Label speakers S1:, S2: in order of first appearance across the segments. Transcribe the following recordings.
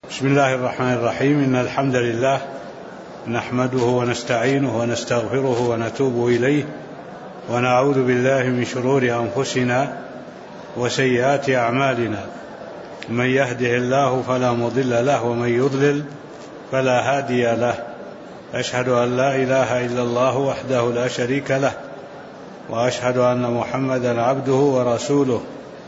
S1: بسم الله الرحمن الرحيم. إن الحمد لله نحمده ونستعينه ونستغفره ونتوب إليه ونعوذ بالله من شرور أنفسنا وسيئات أعمالنا. من يهده الله فلا مضل له ومن يضلل فلا هادي له. أشهد أن لا إله إلا الله وحده لا شريك له وأشهد أن محمدا عبده ورسوله.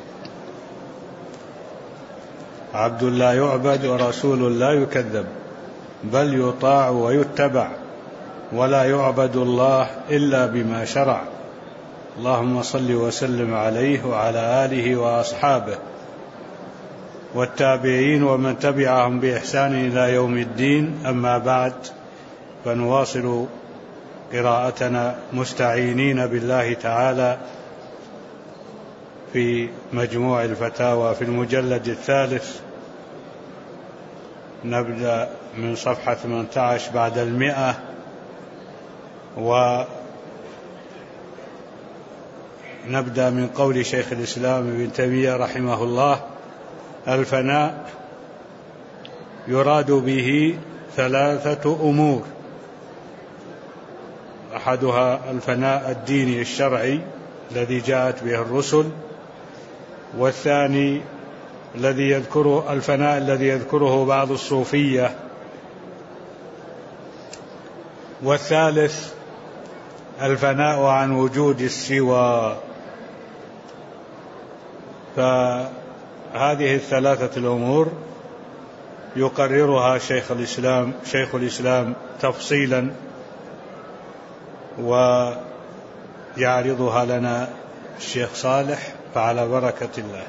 S1: عبد لا يعبد ورسول لا يكذب، بل يطاع ويتبع، ولا يعبد الله إلا بما شرع. اللهم صل وسلم عليه وعلى آله وأصحابه والتابعين ومن تبعهم بإحسان إلى يوم الدين. أما بعد، فنواصل قراءتنا مستعينين بالله تعالى في مجموع الفتاوى في المجلد الثالث. نبدأ من صفحة 18 بعد 100، ونبدأ من قول شيخ الإسلام ابن تيمية رحمه الله: الفناء يراد به 3 أمور. أحدها الفناء الديني الشرعي الذي جاءت به الرسل، والثاني الذي يذكره الفناء الذي يذكره بعض الصوفية، والثالث الفناء عن وجود السوى. فهذه 3 الأمور يقررها شيخ الإسلام تفصيلا ويعرضها لنا الشيخ صالح، فعلى بركة الله.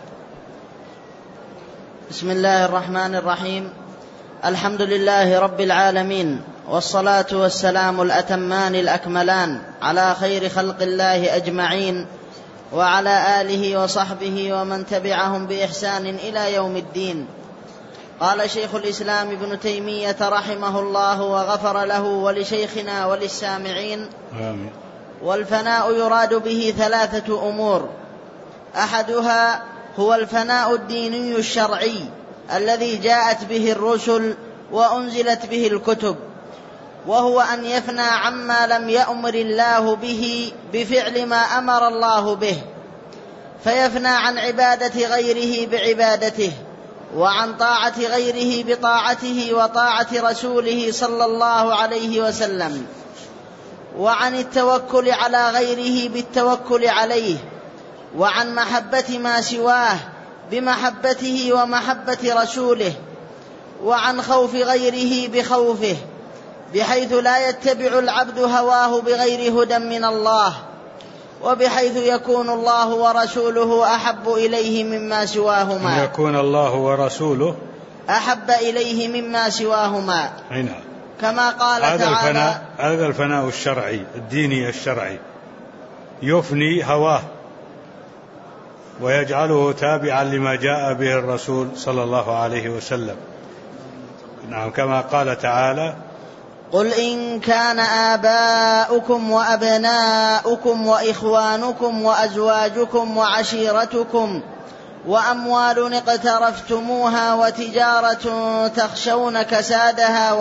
S2: بسم الله الرحمن الرحيم. الحمد لله رب العالمين، والصلاة والسلام الأتمان الأكملان على خير خلق الله أجمعين، وعلى آله وصحبه ومن تبعهم بإحسان إلى يوم الدين. قال شيخ الإسلام ابن تيمية رحمه الله وغفر له ولشيخنا وللسامعين:
S1: آمين.
S2: والفناء يراد به 3 أمور. أحدها هو الفناء الديني الشرعي الذي جاءت به الرسل وأنزلت به الكتب، وهو أن يفنى عما لم يأمر الله به بفعل ما أمر الله به، فيفنى عن عبادة غيره بعبادته، وعن طاعة غيره بطاعته وطاعة رسوله صلى الله عليه وسلم، وعن التوكل على غيره بالتوكل عليه، وعن محبة ما سواه بمحبته ومحبة رسوله، وعن خوف غيره بخوفه، بحيث لا يتبع العبد هواه بغير هدى من الله، وبحيث يكون الله ورسوله أحب إليه مما سواهما.
S1: يكون الله ورسوله
S2: أحب إليه مما سواهما.
S1: هنا.
S2: كما قال تعالى:
S1: هذا الفناء الشرعي الديني الشرعي يفني هواه ويجعله تابعا لما جاء به الرسول صلى الله عليه وسلم. نعم، كما قال تعالى:
S2: قل إن كان آباؤكم وأبناؤكم وإخوانكم وأزواجكم وعشيرتكم وأموال اقترفتموها وتجارة تخشون كسادها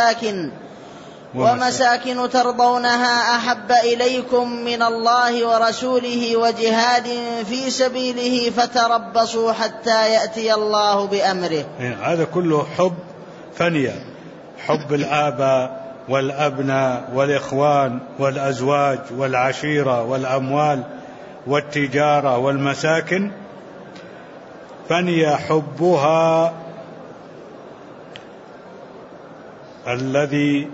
S2: ومساكن ترضونها أحب إليكم من الله ورسوله وجهاد في سبيله فتربصوا حتى يأتي الله بأمره.
S1: هذا كله حب فنية، حب الآباء والأبناء والإخوان والأزواج والعشيرة والأموال والتجارة والمساكن، فني حبها الذي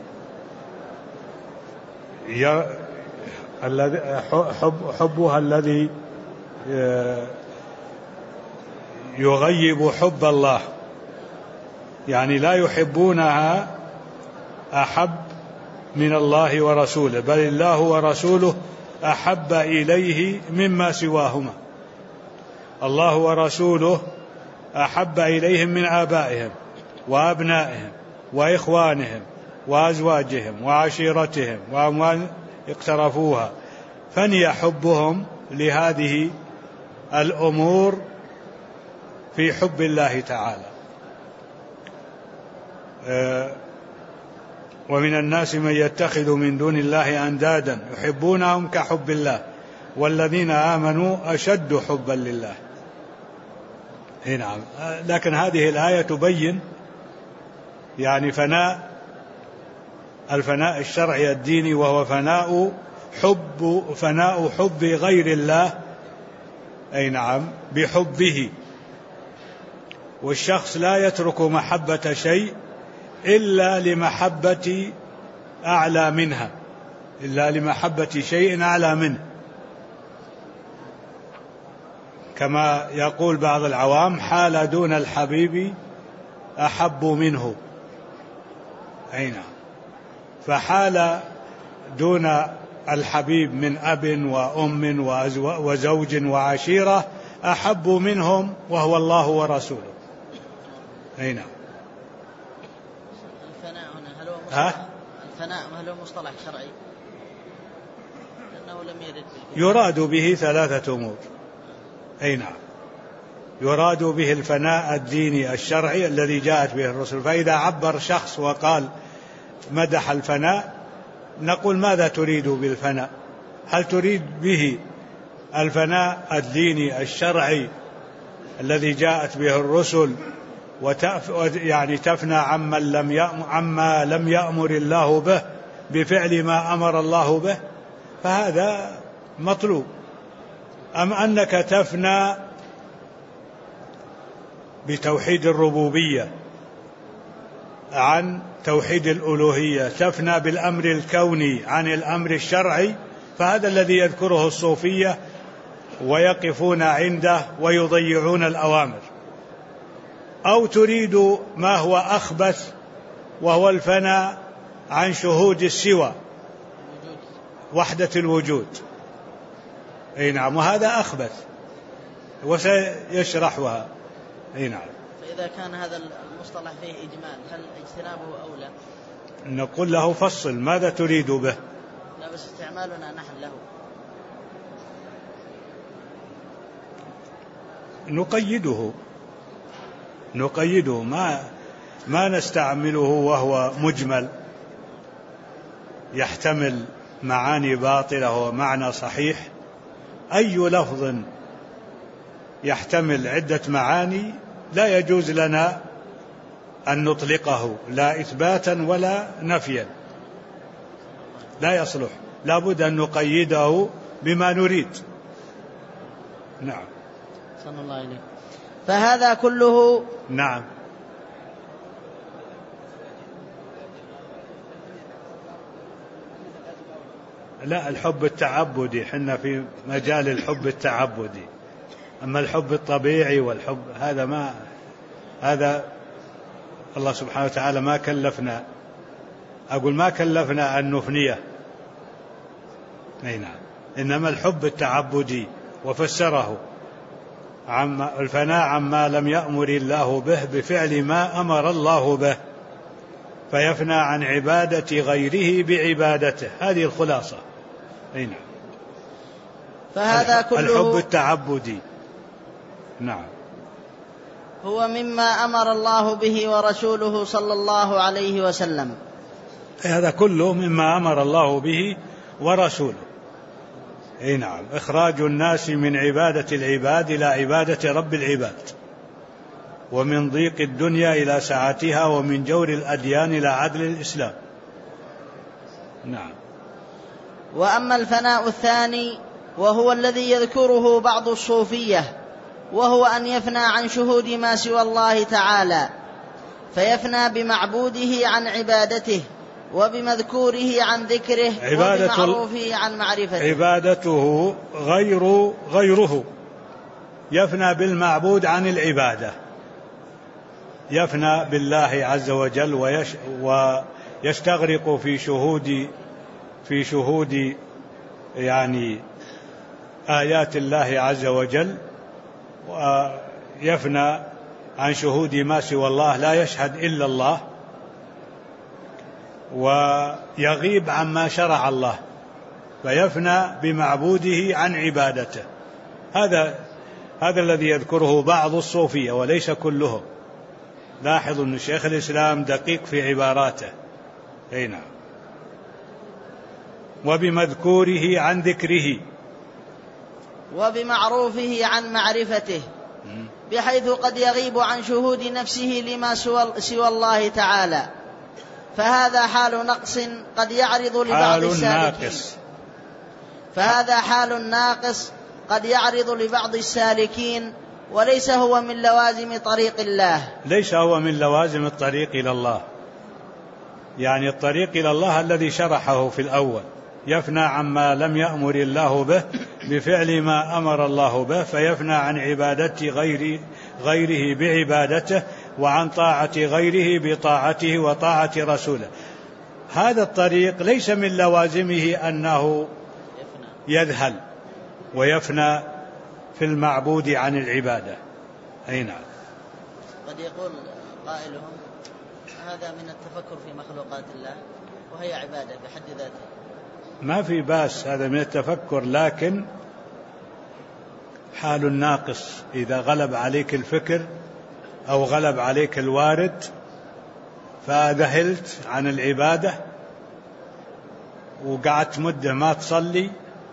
S1: يغيب حب الله، يعني لا يحبونها أحب من الله ورسوله، بل الله ورسوله أحب إليه مما سواهما. الله ورسوله أحب إليهم من آبائهم وأبنائهم وإخوانهم وأزواجهم وعشيرتهم وأموال اقترفوها، فني حبهم لهذه الأمور في حب الله تعالى. ومن الناس من يتخذ من دون الله أندادا يحبونهم كحب الله والذين آمنوا أشد حبا لله. نعم. لكن هذه الآية تبين يعني الفناء الشرعي الديني، وهو فناء حب غير الله، أي نعم، بحبه. والشخص لا يترك محبة شيء إلا لمحبة أعلى منها، إلا لمحبة شيء أعلى منه، كما يقول بعض العوام: حال دون الحبيب أحب منه. أي نعم. فحال دون الحبيب من أب وأم وزوج وعشيرة أحب منهم، وهو الله ورسوله. أي نعم.
S2: الفناء هنا هل هو مصطلح شرعي؟ لأنه لم يرد
S1: يراد به 3 أمور. أي نعم. يراد به الفناء الديني الشرعي الذي جاءت به الرسل. فإذا عبر شخص وقال مدح الفناء، نقول: ماذا تريد بالفناء؟ هل تريد به الفناء الديني الشرعي الذي جاءت به الرسل يعني تفنى عما لم يأمر الله به بفعل ما أمر الله به؟ فهذا مطلوب. أم أنك تفنى بتوحيد الربوبية عن توحيد الألوهية، تفنى بالأمر الكوني عن الأمر الشرعي؟ فهذا الذي يذكره الصوفية ويقفون عنده ويضيعون الأوامر. أو تريد ما هو أخبث، وهو الفناء عن شهود السوى، وحدة الوجود. أي نعم. وهذا أخبث وسيشرحها. أي نعم.
S2: فإذا كان هذا المصطلح فيه إجمال، هل اجتنابه أولى؟
S1: نقول له: فصل، ماذا تريد به؟
S2: لا، بس استعمالنا نحن له
S1: نقيده، ما نستعمله وهو مجمل يحتمل معاني باطلة ومعنى صحيح. أي لفظ يحتمل عدة معاني لا يجوز لنا أن نطلقه، لا إثباتا ولا نفيا، لا يصلح، لا بد أن نقيده بما نريد. نعم.
S2: صلى الله عليه. فهذا كله.
S1: نعم. لا، الحب التعبدي، حنا في مجال الحب التعبدي. أما الحب الطبيعي والحب هذا الله سبحانه وتعالى ما كلفنا أن نفنيه. نعم. إنما الحب التعبدي، وفسره الفناء عما لم يأمر الله به بفعل ما أمر الله به، فيفنى عن عبادة غيره بعبادته. هذه الخلاصة. أي نعم.
S2: فهذا كله
S1: الحب التعبدي. نعم.
S2: هو مما أمر الله به ورسوله صلى الله عليه وسلم.
S1: هذا كله مما أمر الله به ورسوله. أي نعم. إخراج الناس من عبادة العباد إلى عبادة رب العباد، ومن ضيق الدنيا إلى سعتها، ومن جور الأديان إلى عدل الإسلام. نعم.
S2: وأما الفناء الثاني، وهو الذي يذكره بعض الصوفية، وهو أن يفنى عن شهود ما سوى الله تعالى، فيفنى بمعبوده عن عبادته، وبمذكوره عن ذكره، وبمعروفه عن معرفته.
S1: عبادته غيره، يفنى بالمعبود عن العبادة، يفنى بالله عز وجل، ويستغرق في شهود يعني آيات الله عز وجل، ويفنى عن شهود ما سوى الله، لا يشهد إلا الله، ويغيب عما شرع الله، فيفنى بمعبوده عن عبادته. هذا الذي يذكره بعض الصوفية وليس كلهم. لاحظوا أن شيخ الإسلام دقيق في عباراته. أي نعم. وبمذكوره عن ذكره،
S2: وبمعروفه عن معرفته، بحيث قد يغيب عن شهود نفسه لما سوى الله تعالى، فهذا حال نقص قد يعرض لبعض السالكين. فهذا حال ناقص قد يعرض لبعض السالكين، وليس هو من لوازم طريق الله.
S1: ليس هو من لوازم الطريق إلى الله، يعني الطريق إلى الله الذي شرحه في الأول، يفنى عما لم يأمر الله به بفعل ما أمر الله به، فيفنى عن عبادة غيره بعبادته، وعن طاعة غيره بطاعته وطاعة رسوله. هذا الطريق ليس من لوازمه أنه يذهل ويفنى في المعبود عن العبادة. أي نعم.
S2: قد يقول قائلهم هذا من التفكر في مخلوقات الله وهي عبادة بحد ذاتها.
S1: ما في باس، هذا من التفكر، لكن حال ناقص إذا غلب عليك الفكر أو غلب عليك الوارد فذهلت عن العبادة وقعدت مدة ما تصلي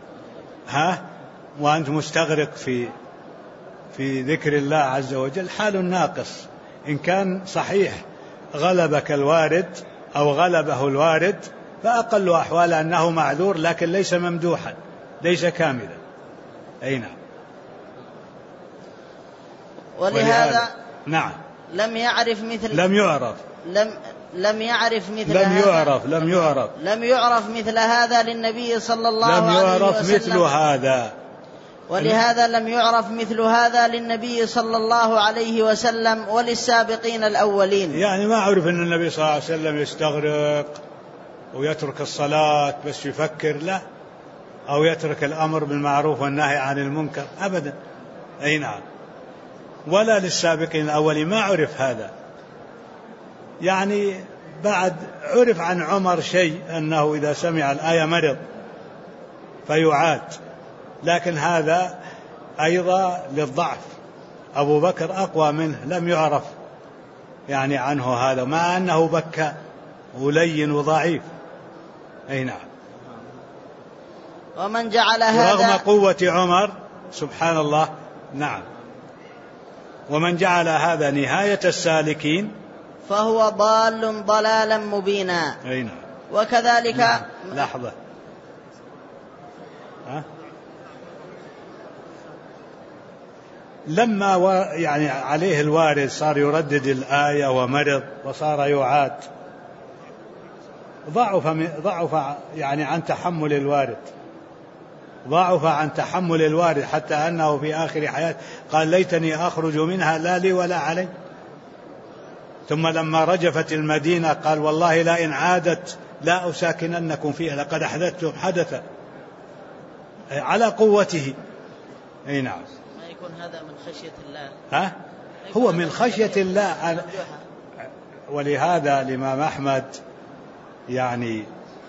S1: وأنت مستغرق في ذكر الله عز وجل، حال ناقص. إن كان صحيح غلبك الوارد أو غلبه الوارد فأقل أحوال أنه معذور، لكن ليس ممدوحا، ليس كاملا. أي نعم.
S2: ولهذا
S1: نعم
S2: لم يعرف مثل مثل هذا للنبي صلى الله عليه وسلم.
S1: مثل هذا.
S2: ولهذا لم يعرف مثل هذا للنبي صلى الله عليه وسلم وللسابقين الأولين.
S1: يعني ما عرف أن النبي صلى الله عليه وسلم يستغرق ويترك الصلاة بس يفكر، لا، أو يترك الأمر بالمعروف والنهي عن المنكر أبدا. أي نعم. ولا للسابقين الأولين ما عرف هذا. يعني بعد عرف عن عمر شيء أنه إذا سمع الآية مرض فيعاد، لكن هذا أيضا للضعف. أبو بكر أقوى منه لم يعرف يعني عنه هذا، مع أنه بكى ولين وضعيف. أي نعم.
S2: ومن جعل هذا
S1: رغم قوة عمر سبحان الله. نعم. ومن جعل هذا نهاية السالكين
S2: فهو ضال ضلالا مبينا.
S1: أي نعم.
S2: وكذلك
S1: نعم. لحظة. لما يعني عليه الوارد صار يردد الآية ومرض وصار يعاد، ضعف يعني عن تحمل الوارد، ضعف عن تحمل الوارد، حتى أنه في آخر حياته قال ليتني أخرج منها لا لي ولا علي. ثم لما رجفت المدينة قال والله لا إن عادت لا أساكننكم فيها لقد أحدثتم حدثا، على قوته. أي نعم.
S2: ما يكون هذا من خشية الله.
S1: هو من خشية الله. ولهذا الإمام أحمد يعني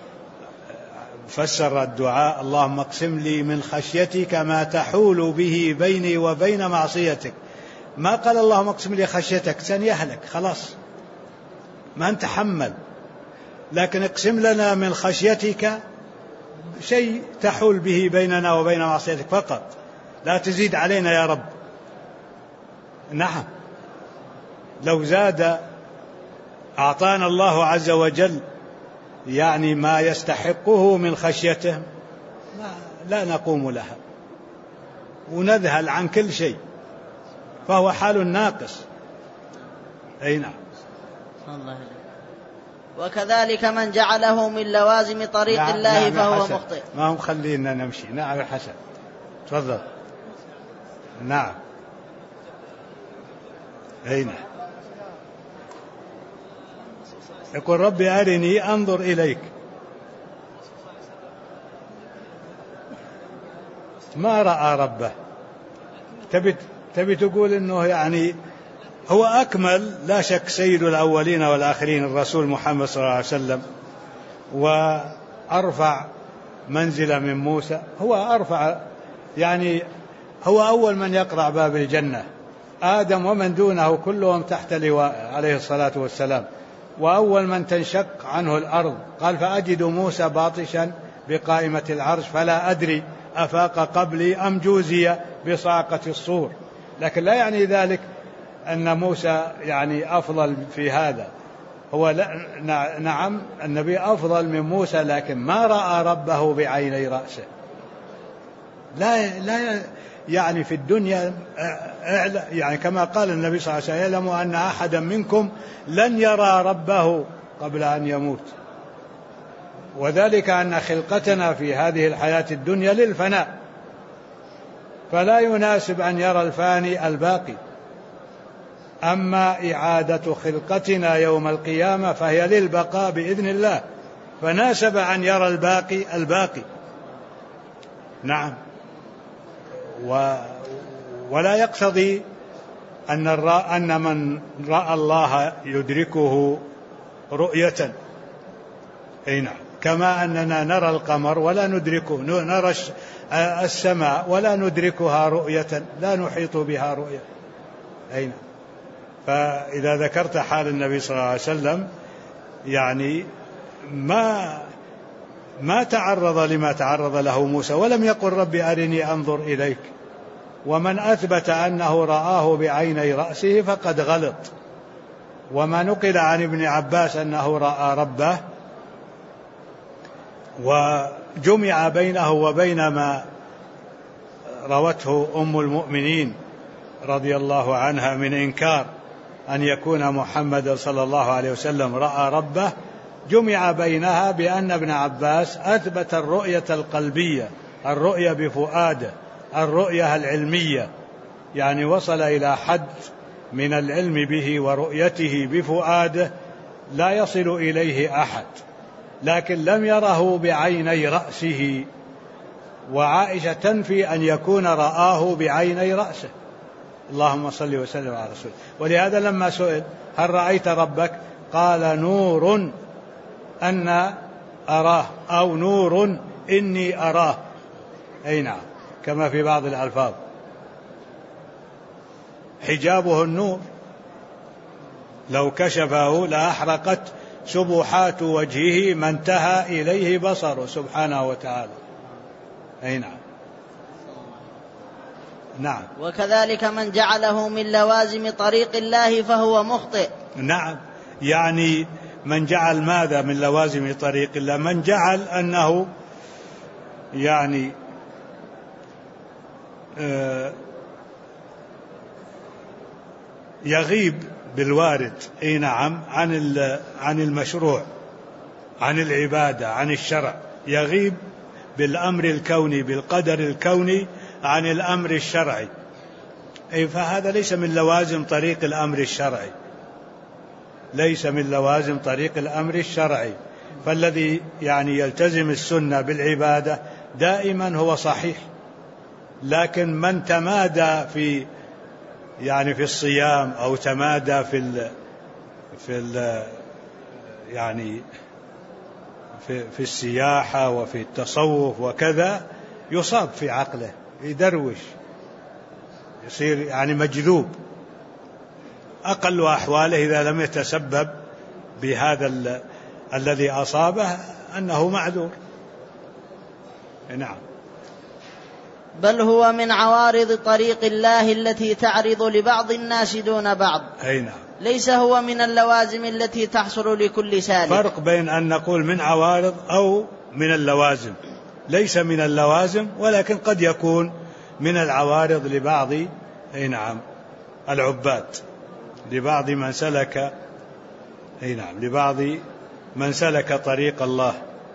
S1: فسر الدعاء اللهم اقسم لي من خشيتك ما تحول به بيني وبين معصيتك. ما قال اللهم اقسم لي خشيتك سنيهلك خلاص ما نتحمل، لكن اقسم لنا من خشيتك شيء تحول به بيننا وبين معصيتك فقط، لا تزيد علينا يا رب. نعم. لو زاد أعطانا الله عز وجل يعني ما يستحقه من خشيته لا نقوم لها ونذهل عن كل شيء، فهو حال ناقص. أي نعم.
S2: وكذلك من جعله من لوازم طريق الله فهو مخطئ.
S1: ما هم خلينا نمشي. نعم حسن تفضل. نعم. أي نعم. يقول ربي أرني أنظر إليك. ما رأى ربه. تبي تقول إنه يعني هو أكمل لا شك سيد الأولين والآخرين الرسول محمد صلى الله عليه وسلم، وأرفع منزلة من موسى، هو أرفع يعني هو أول من يقرع باب الجنة آدم ومن دونه كلهم تحت لواء عليه الصلاة والسلام، وأول من تنشق عنه الأرض قال فأجد موسى باطشا بقائمة العرش فلا أدري أفاق قبلي أم جوزي بصاقة الصور. لكن لا يعني ذلك أن موسى يعني أفضل في هذا، هو نعم النبي أفضل من موسى، لكن ما رأى ربه بعيني رأسه. لا يعني في الدنيا يعني كما قال النبي صلى الله عليه وسلم يعلم أن أحدا منكم لن يرى ربه قبل أن يموت، وذلك أن خلقتنا في هذه الحياة الدنيا للفناء، فلا يناسب أن يرى الفاني الباقي. أما إعادة خلقتنا يوم القيامة فهي للبقاء بإذن الله، فناسب أن يرى الباقي. نعم. ولا يقتضي أن من رأى الله يدركه رؤية. أي نعم، كما أننا نرى القمر ولا ندركه، نرى السماء ولا ندركها رؤية، لا نحيط بها رؤية. أي نعم. فإذا ذكرت حال النبي صلى الله عليه وسلم يعني ما تعرض لما تعرض له موسى، ولم يقل ربي أرني أنظر إليك. ومن أثبت أنه رآه بعيني رأسه فقد غلط. وما نقل عن ابن عباس أنه رأى ربه وجمع بينه وبين ما روته أم المؤمنين رضي الله عنها من إنكار أن يكون محمد صلى الله عليه وسلم رأى ربه، جمع بينها بأن ابن عباس أثبت الرؤية القلبية، الرؤية بفؤاده، الرؤية العلمية، يعني وصل إلى حد من العلم به ورؤيته بفؤاده لا يصل إليه أحد، لكن لم يره بعيني رأسه. وعائشة تنفي أن يكون رآه بعيني رأسه. اللهم صل وسلم على رسوله. ولهذا لما سئل هل رأيت ربك قال نور أن أراه أو نور إني أراه. أي نعم، كما في بعض الألفاظ. حجابه النور، لو كشفه لأحرقت سبحات وجهه ما انتهى إليه بصره سبحانه وتعالى. أي نعم. نعم.
S2: وكذلك من جعله من لوازم طريق الله فهو مخطئ.
S1: نعم، يعني من جعل ماذا من لوازم طريق الله؟ من جعل أنه يعني يغيب بالوارد، اي نعم، عن المشروع، عن العبادة، عن الشرع، يغيب بالأمر الكوني، بالقدر الكوني عن الأمر الشرعي. أي فهذا ليس من لوازم طريق الأمر الشرعي، ليس من لوازم طريق الأمر الشرعي. فالذي يعني يلتزم السنة بالعبادة دائما هو صحيح، لكن من تمادى في الصيام أو تمادى في السياحة وفي التصوف وكذا يصاب في عقله، يدروش، يصير يعني مجذوب. أقل أحواله إذا لم يتسبب بهذا الذي أصابه أنه معذور. نعم.
S2: بل هو من عوارض طريق الله التي تعرض لبعض الناس دون بعض.
S1: أي نعم.
S2: ليس هو من اللوازم التي تحصل لكل سالك.
S1: فرق بين أن نقول من عوارض أو من اللوازم. ليس من اللوازم، ولكن قد يكون من العوارض لبعض أي نعم العباد، لبعض من سلك أي نعم لبعض من سلك طريق الله.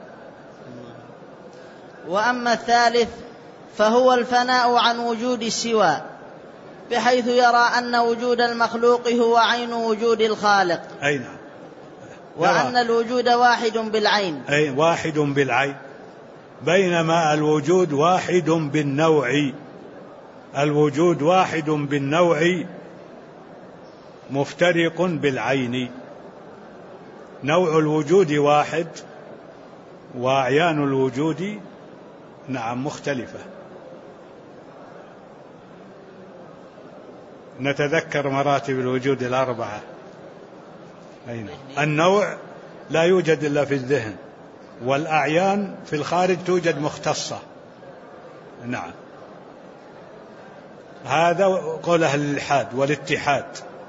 S2: وأما الثالث فهو الفناء عن وجود السوى، بحيث يرى أن وجود المخلوق هو عين وجود الخالق.
S1: أي نعم.
S2: وأن الوجود واحد بالعين.
S1: أي واحد بالعين، بينما الوجود واحد بالنوع. الوجود واحد بالنوع مفترق بالعين. نوع الوجود واحد وأعيان الوجود نعم مختلفة. نتذكر مراتب الوجود الأربعة. النوع لا يوجد إلا في الذهن، والأعيان في الخارج توجد مختصة. نعم، هذا قول أهل الإلحاد والاتحاد،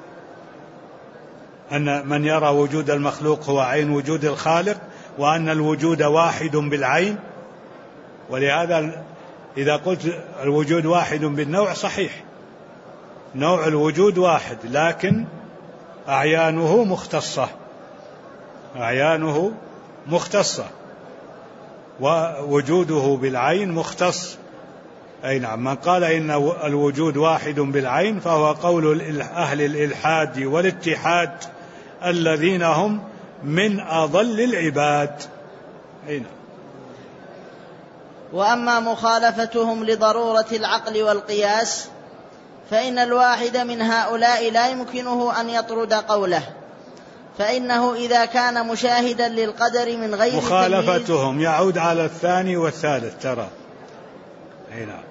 S1: أن من يرى وجود المخلوق هو عين وجود الخالق، وأن الوجود واحد بالعين. ولهذا إذا قلت الوجود واحد بالنوع صحيح، نوع الوجود واحد، لكن أعيانه مختصة، أعيانه مختصة، ووجوده بالعين مختص. أي نعم، من قال إن الوجود واحد بالعين فهو قول أهل الإلحاد والاتحاد الذين هم من أضل العباد. أي نعم.
S2: وأما مخالفتهم لضرورة العقل والقياس فإن الواحد من هؤلاء لا يمكنه أن يطرد قوله، فإنه إذا كان مشاهدا للقدر من غير
S1: مخالفتهم يعود على الثاني والثالث ترى. أي نعم.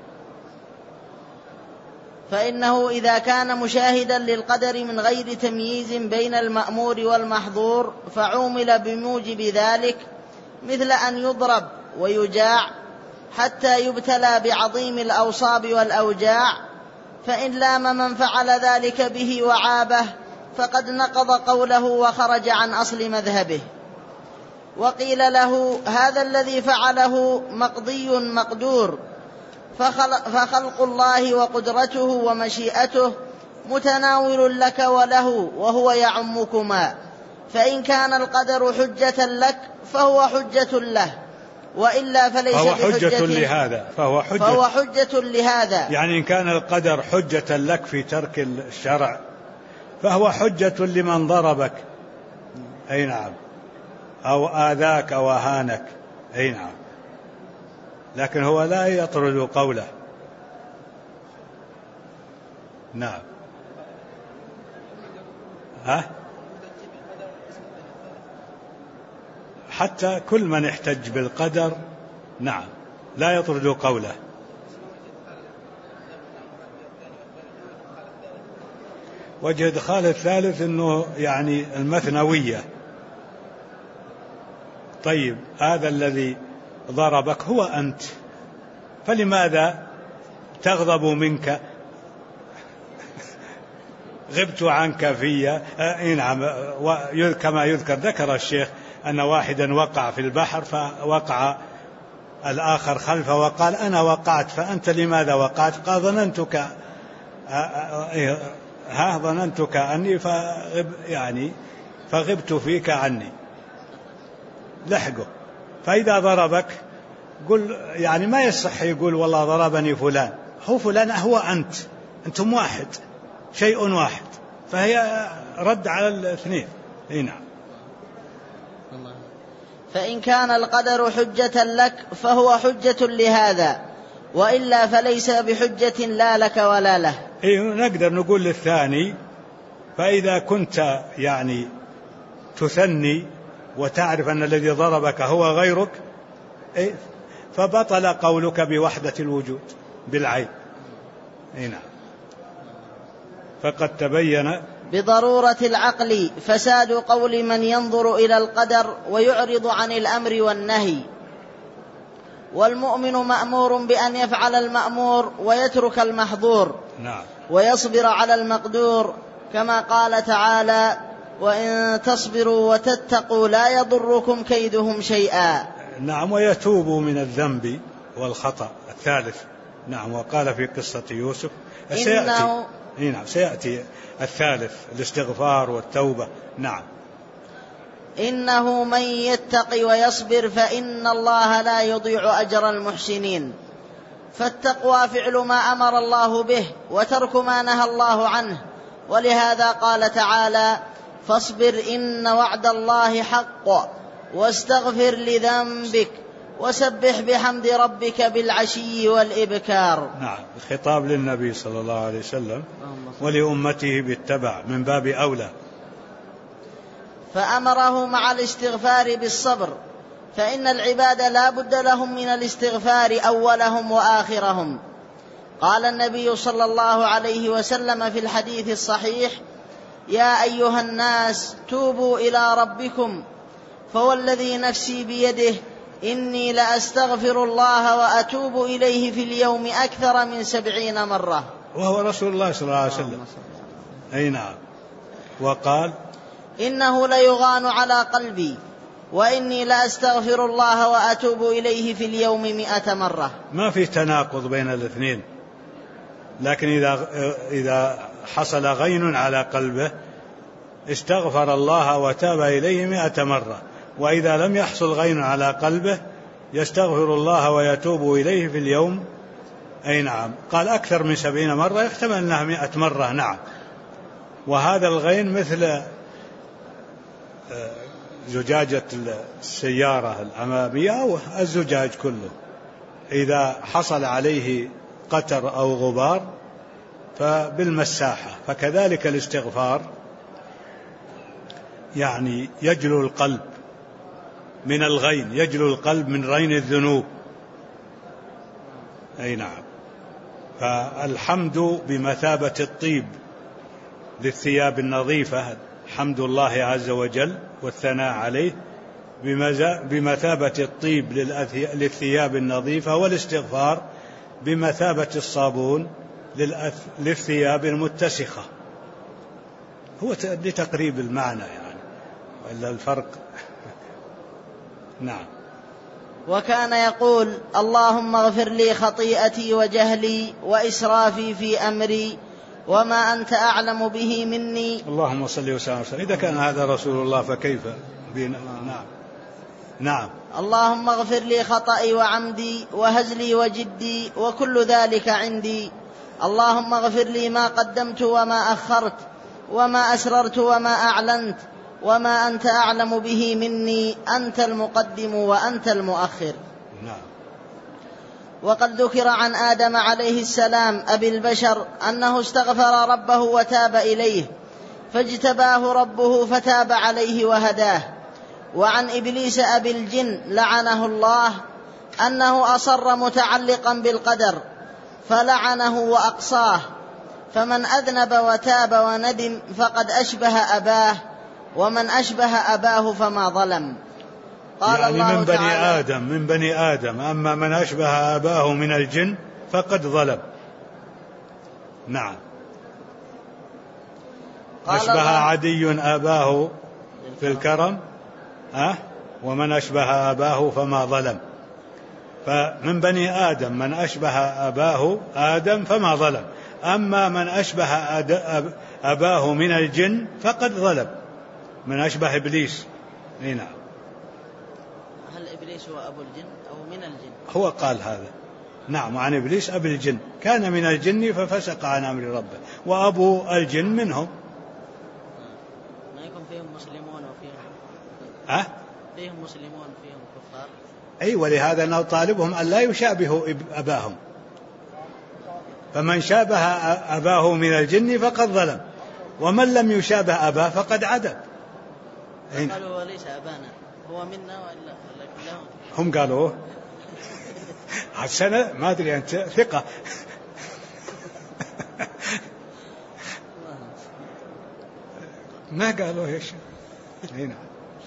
S2: فإنه إذا كان مشاهدا للقدر من غير تمييز بين المأمور والمحظور فعومل بموجب ذلك، مثل أن يضرب ويجاع حتى يبتلى بعظيم الأوصاب والأوجاع، فإن لام من فعل ذلك به وعابه فقد نقض قوله وخرج عن أصل مذهبه. وقيل له هذا الذي فعله مقضي مقدور، فخلق الله وقدرته ومشيئته متناول لك وله وهو يعمكما، فإن كان القدر حجة لك فهو حجة له، وإلا فليس بحجة
S1: لهذا
S2: فهو حجة لهذا.
S1: يعني إن كان القدر حجة لك في ترك الشرع فهو حجة لمن ضربك، أي نعم، أو آذاك أو أهانك، أي نعم، لكن هو لا يطرد قوله. نعم. حتى كل من احتج بالقدر نعم لا يطرد قوله. وجه إدخال الثالث أنه يعني المثنوية. طيب هذا الذي ضربك هو أنت، فلماذا تغضب منك؟ غبت عنك في نعم. كما ذكر الشيخ أن واحدا وقع في البحر فوقع الآخر خلفه وقال أنا وقعت، فأنت لماذا وقعت؟ قال ظننتك أني فغبت فيك عني، لحقه. فإذا ضربك قل يعني ما يصح يقول والله ضربني فلان، هو فلان هو أنتم واحد، شيء واحد، فهي رد على الاثنين. نعم.
S2: فإن كان القدر حجة لك فهو حجة لهذا، وإلا فليس بحجة لا لك ولا له.
S1: نقدر نقول للثاني فإذا كنت يعني تثني وتعرف أن الذي ضربك هو غيرك فبطل قولك بوحدة الوجود بالعين. نعم. فقد تبين
S2: بضرورة العقل فساد قول من ينظر إلى القدر ويعرض عن الأمر والنهي. والمؤمن مأمور بأن يفعل المأمور ويترك المحظور.
S1: نعم.
S2: ويصبر على المقدور، كما قال تعالى وإن تصبروا وتتقوا لا يضركم كيدهم شيئا.
S1: نعم. ويتوبوا من الذنب والخطأ الثالث. نعم. وقال في قصة يوسف سيأتي الثالث الاستغفار والتوبة. نعم.
S2: إنه من يتق ويصبر فإن الله لا يضيع أجر المحسنين. فالتقوى فعل ما أمر الله به وترك ما نهى الله عنه، ولهذا قال تعالى فاصبر إن وعد الله حق واستغفر لذنبك وسبح بحمد ربك بالعشي والإبكار.
S1: نعم. الخطاب للنبي صلى الله عليه وسلم ولأمته بالتبع من باب أولى.
S2: فأمره مع الاستغفار بالصبر، فإن العباد لا بد لهم من الاستغفار أولهم وآخرهم، قال النبي صلى الله عليه وسلم في الحديث الصحيح: يا أيها الناس توبوا إلى ربكم، فوالذي نفسي بيده إني لأستغفر الله وأتوب إليه في اليوم أكثر من 70 مرة.
S1: وهو رسول الله صلى الله عليه وسلم. أي نعم. وقال:
S2: إنه ليغان على قلبي وإني لأستغفر الله وأتوب إليه في اليوم 100 مرة.
S1: ما في تناقض بين الاثنين، لكن إذا حصل غين على قلبه استغفر الله وتاب إليه 100 مرة، وإذا لم يحصل غين على قلبه يستغفر الله ويتوب إليه في اليوم. أي نعم. قال أكثر من 70 مرة، يحتمل أنها 100 مرة. نعم. وهذا الغين مثل زجاجة السيارة الأمامية أو الزجاج كله، إذا حصل عليه قطر أو غبار فبالمساحة. فكذلك الاستغفار يعني يجلو القلب من الغين، يجلو القلب من غين الذنوب. أي نعم. فالحمد بمثابة الطيب للثياب النظيفة، حمد الله عز وجل والثناء عليه بمثابة الطيب للثياب النظيفة، والاستغفار بمثابة الصابون للثياب المتسخة. هو لتقريب المعنى يعني، وإلا الفرق. نعم.
S2: وكان يقول: اللهم اغفر لي خطيئتي وجهلي وإسرافي في أمري وما أنت أعلم به مني.
S1: اللهم صل وسلم. إذا كان هذا رسول الله فكيف بنا؟ نعم. نعم.
S2: اللهم اغفر لي خطئي وعمدي وهزلي وجدي وكل ذلك عندي. اللهم اغفر لي ما قدمت وما أخرت وما أسررت وما أعلنت وما أنت أعلم به مني، أنت المقدم وأنت المؤخر.
S1: نعم.
S2: وقد ذكر عن آدم عليه السلام أبي البشر أنه استغفر ربه وتاب إليه فاجتباه ربه فتاب عليه وهداه. وعن إبليس أبي الجن لعنه الله أنه أصر متعلقا بالقدر فلعنه وأقصاه، فمن أذنب وتاب وندم فقد أشبه أباه، ومن أشبه أباه فما ظلم.
S1: قال يعني الله من بني آدم، أما من أشبه أباه من الجن فقد ظلم. نعم. أشبه عدي أباه في الكرم، ومن أشبه أباه فما ظلم. فمن بني آدم من أشبه أباه آدم فما ظلم، أما من أشبه أباه من الجن فقد ظلم، من أشبه إبليس. نعم.
S2: هل إبليس هو أبو الجن أو من الجن؟
S1: هو قال هذا. نعم. عن إبليس أبو الجن، كان من الجن ففسق عن أمر ربه، وأبو الجن منهم.
S2: ما يكون فيهم مسلمون وفيهم فيهم مسلمون فيهم كفار.
S1: أي، ولهذا نطالبهم أن لا يشابهوا أباهم، فمن شابه أباه من الجن فقد ظلم، ومن لم يشابه أباه فقد عدل.
S2: قالوا وليس أبانا، هو منا وإلا لهم.
S1: هم قالوه حسنا، ما أدري أنت ثقة. ما قالوه يا شيخ. هنا.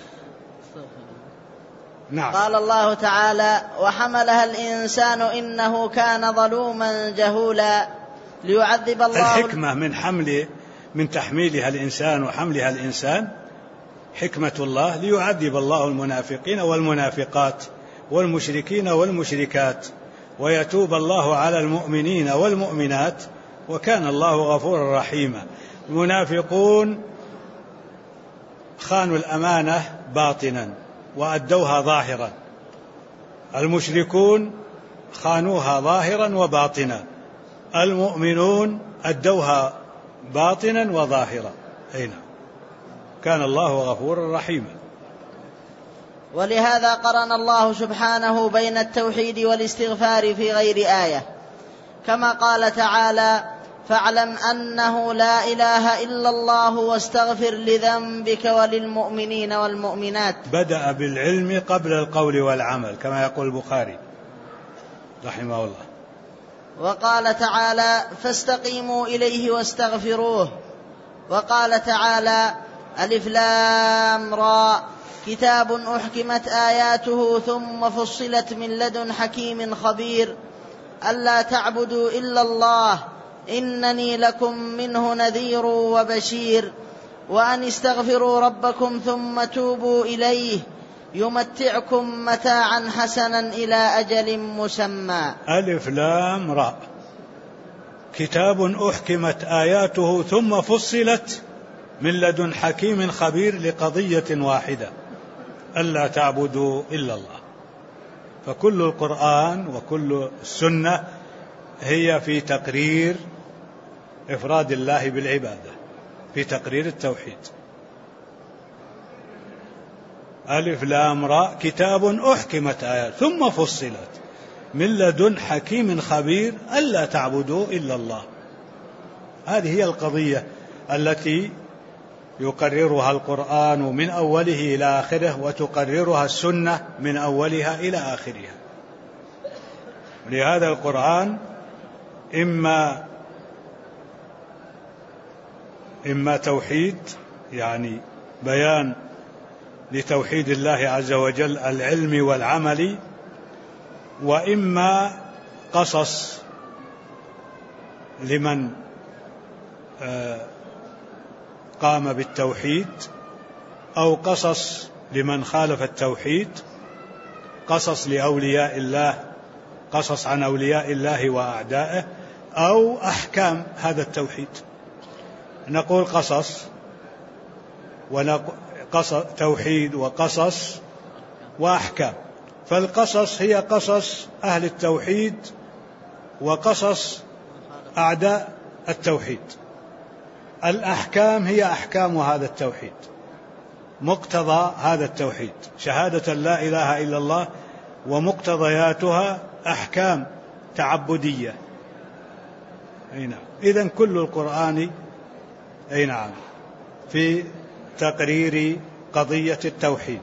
S1: نعم.
S2: قال الله تعالى: وحملها الإنسان إنه كان ظلوما جهولا ليعذب الله.
S1: الحكمة من تحميلها الإنسان وحملها الإنسان حكمة الله ليعذب الله المنافقين والمنافقات والمشركين والمشركات، ويتوب الله على المؤمنين والمؤمنات، وكان الله غفورا رحيما. المنافقون خانوا الأمانة باطنا وأدوها ظاهرا، المشركون خانوها ظاهرا وباطنا، المؤمنون أدوها باطنا وظاهرا. أين كان الله غفورا رحيما.
S2: ولهذا قرن الله سبحانه بين التوحيد والاستغفار في غير آية، كما قال تعالى: فاعلم أنه لا إله إلا الله واستغفر لذنبك وللمؤمنين والمؤمنات.
S1: بدأ بالعلم قبل القول والعمل، كما يقول البخاري رحمه الله.
S2: وقال تعالى فاستقيموا إليه واستغفروه. وقال تعالى ألف لام را كتاب أحكمت آياته ثم فصلت من لدن حكيم خبير ألا تعبدوا إلا الله إنني لكم منه نذير وبشير وأن استغفروا ربكم ثم توبوا إليه يمتعكم متاعا حسنا إلى أجل مسمى.
S1: ألف لام را كتاب أحكمت آياته ثم فصلت من لدن حكيم خبير لقضية واحدة ألا تعبدوا إلا الله. فكل القرآن وكل السنة هي في تقرير إفراد الله بالعبادة، في تقرير التوحيد. ألف لام را كتاب أحكمت آيات ثم فصلت من لدن حكيم خبير ألا تعبدوا إلا الله. هذه هي القضية التي يقررها القرآن من أوله إلى آخره، وتقررها السنة من أولها إلى آخرها. لهذا القرآن إما توحيد، يعني بيان لتوحيد الله عز وجل العلم والعمل، وإما قصص لمن قام بالتوحيد، أو قصص لمن خالف التوحيد، قصص لأولياء الله، قصص عن أولياء الله وأعدائه، أو أحكام هذا التوحيد. نقول قصص توحيد وقصص وأحكام. فالقصص هي قصص أهل التوحيد وقصص أعداء التوحيد. الأحكام هي أحكام هذا التوحيد، مقتضى هذا التوحيد، شهادة لا إله إلا الله ومقتضياتها أحكام تعبدية. إذن كل القرآن في تقرير قضية التوحيد.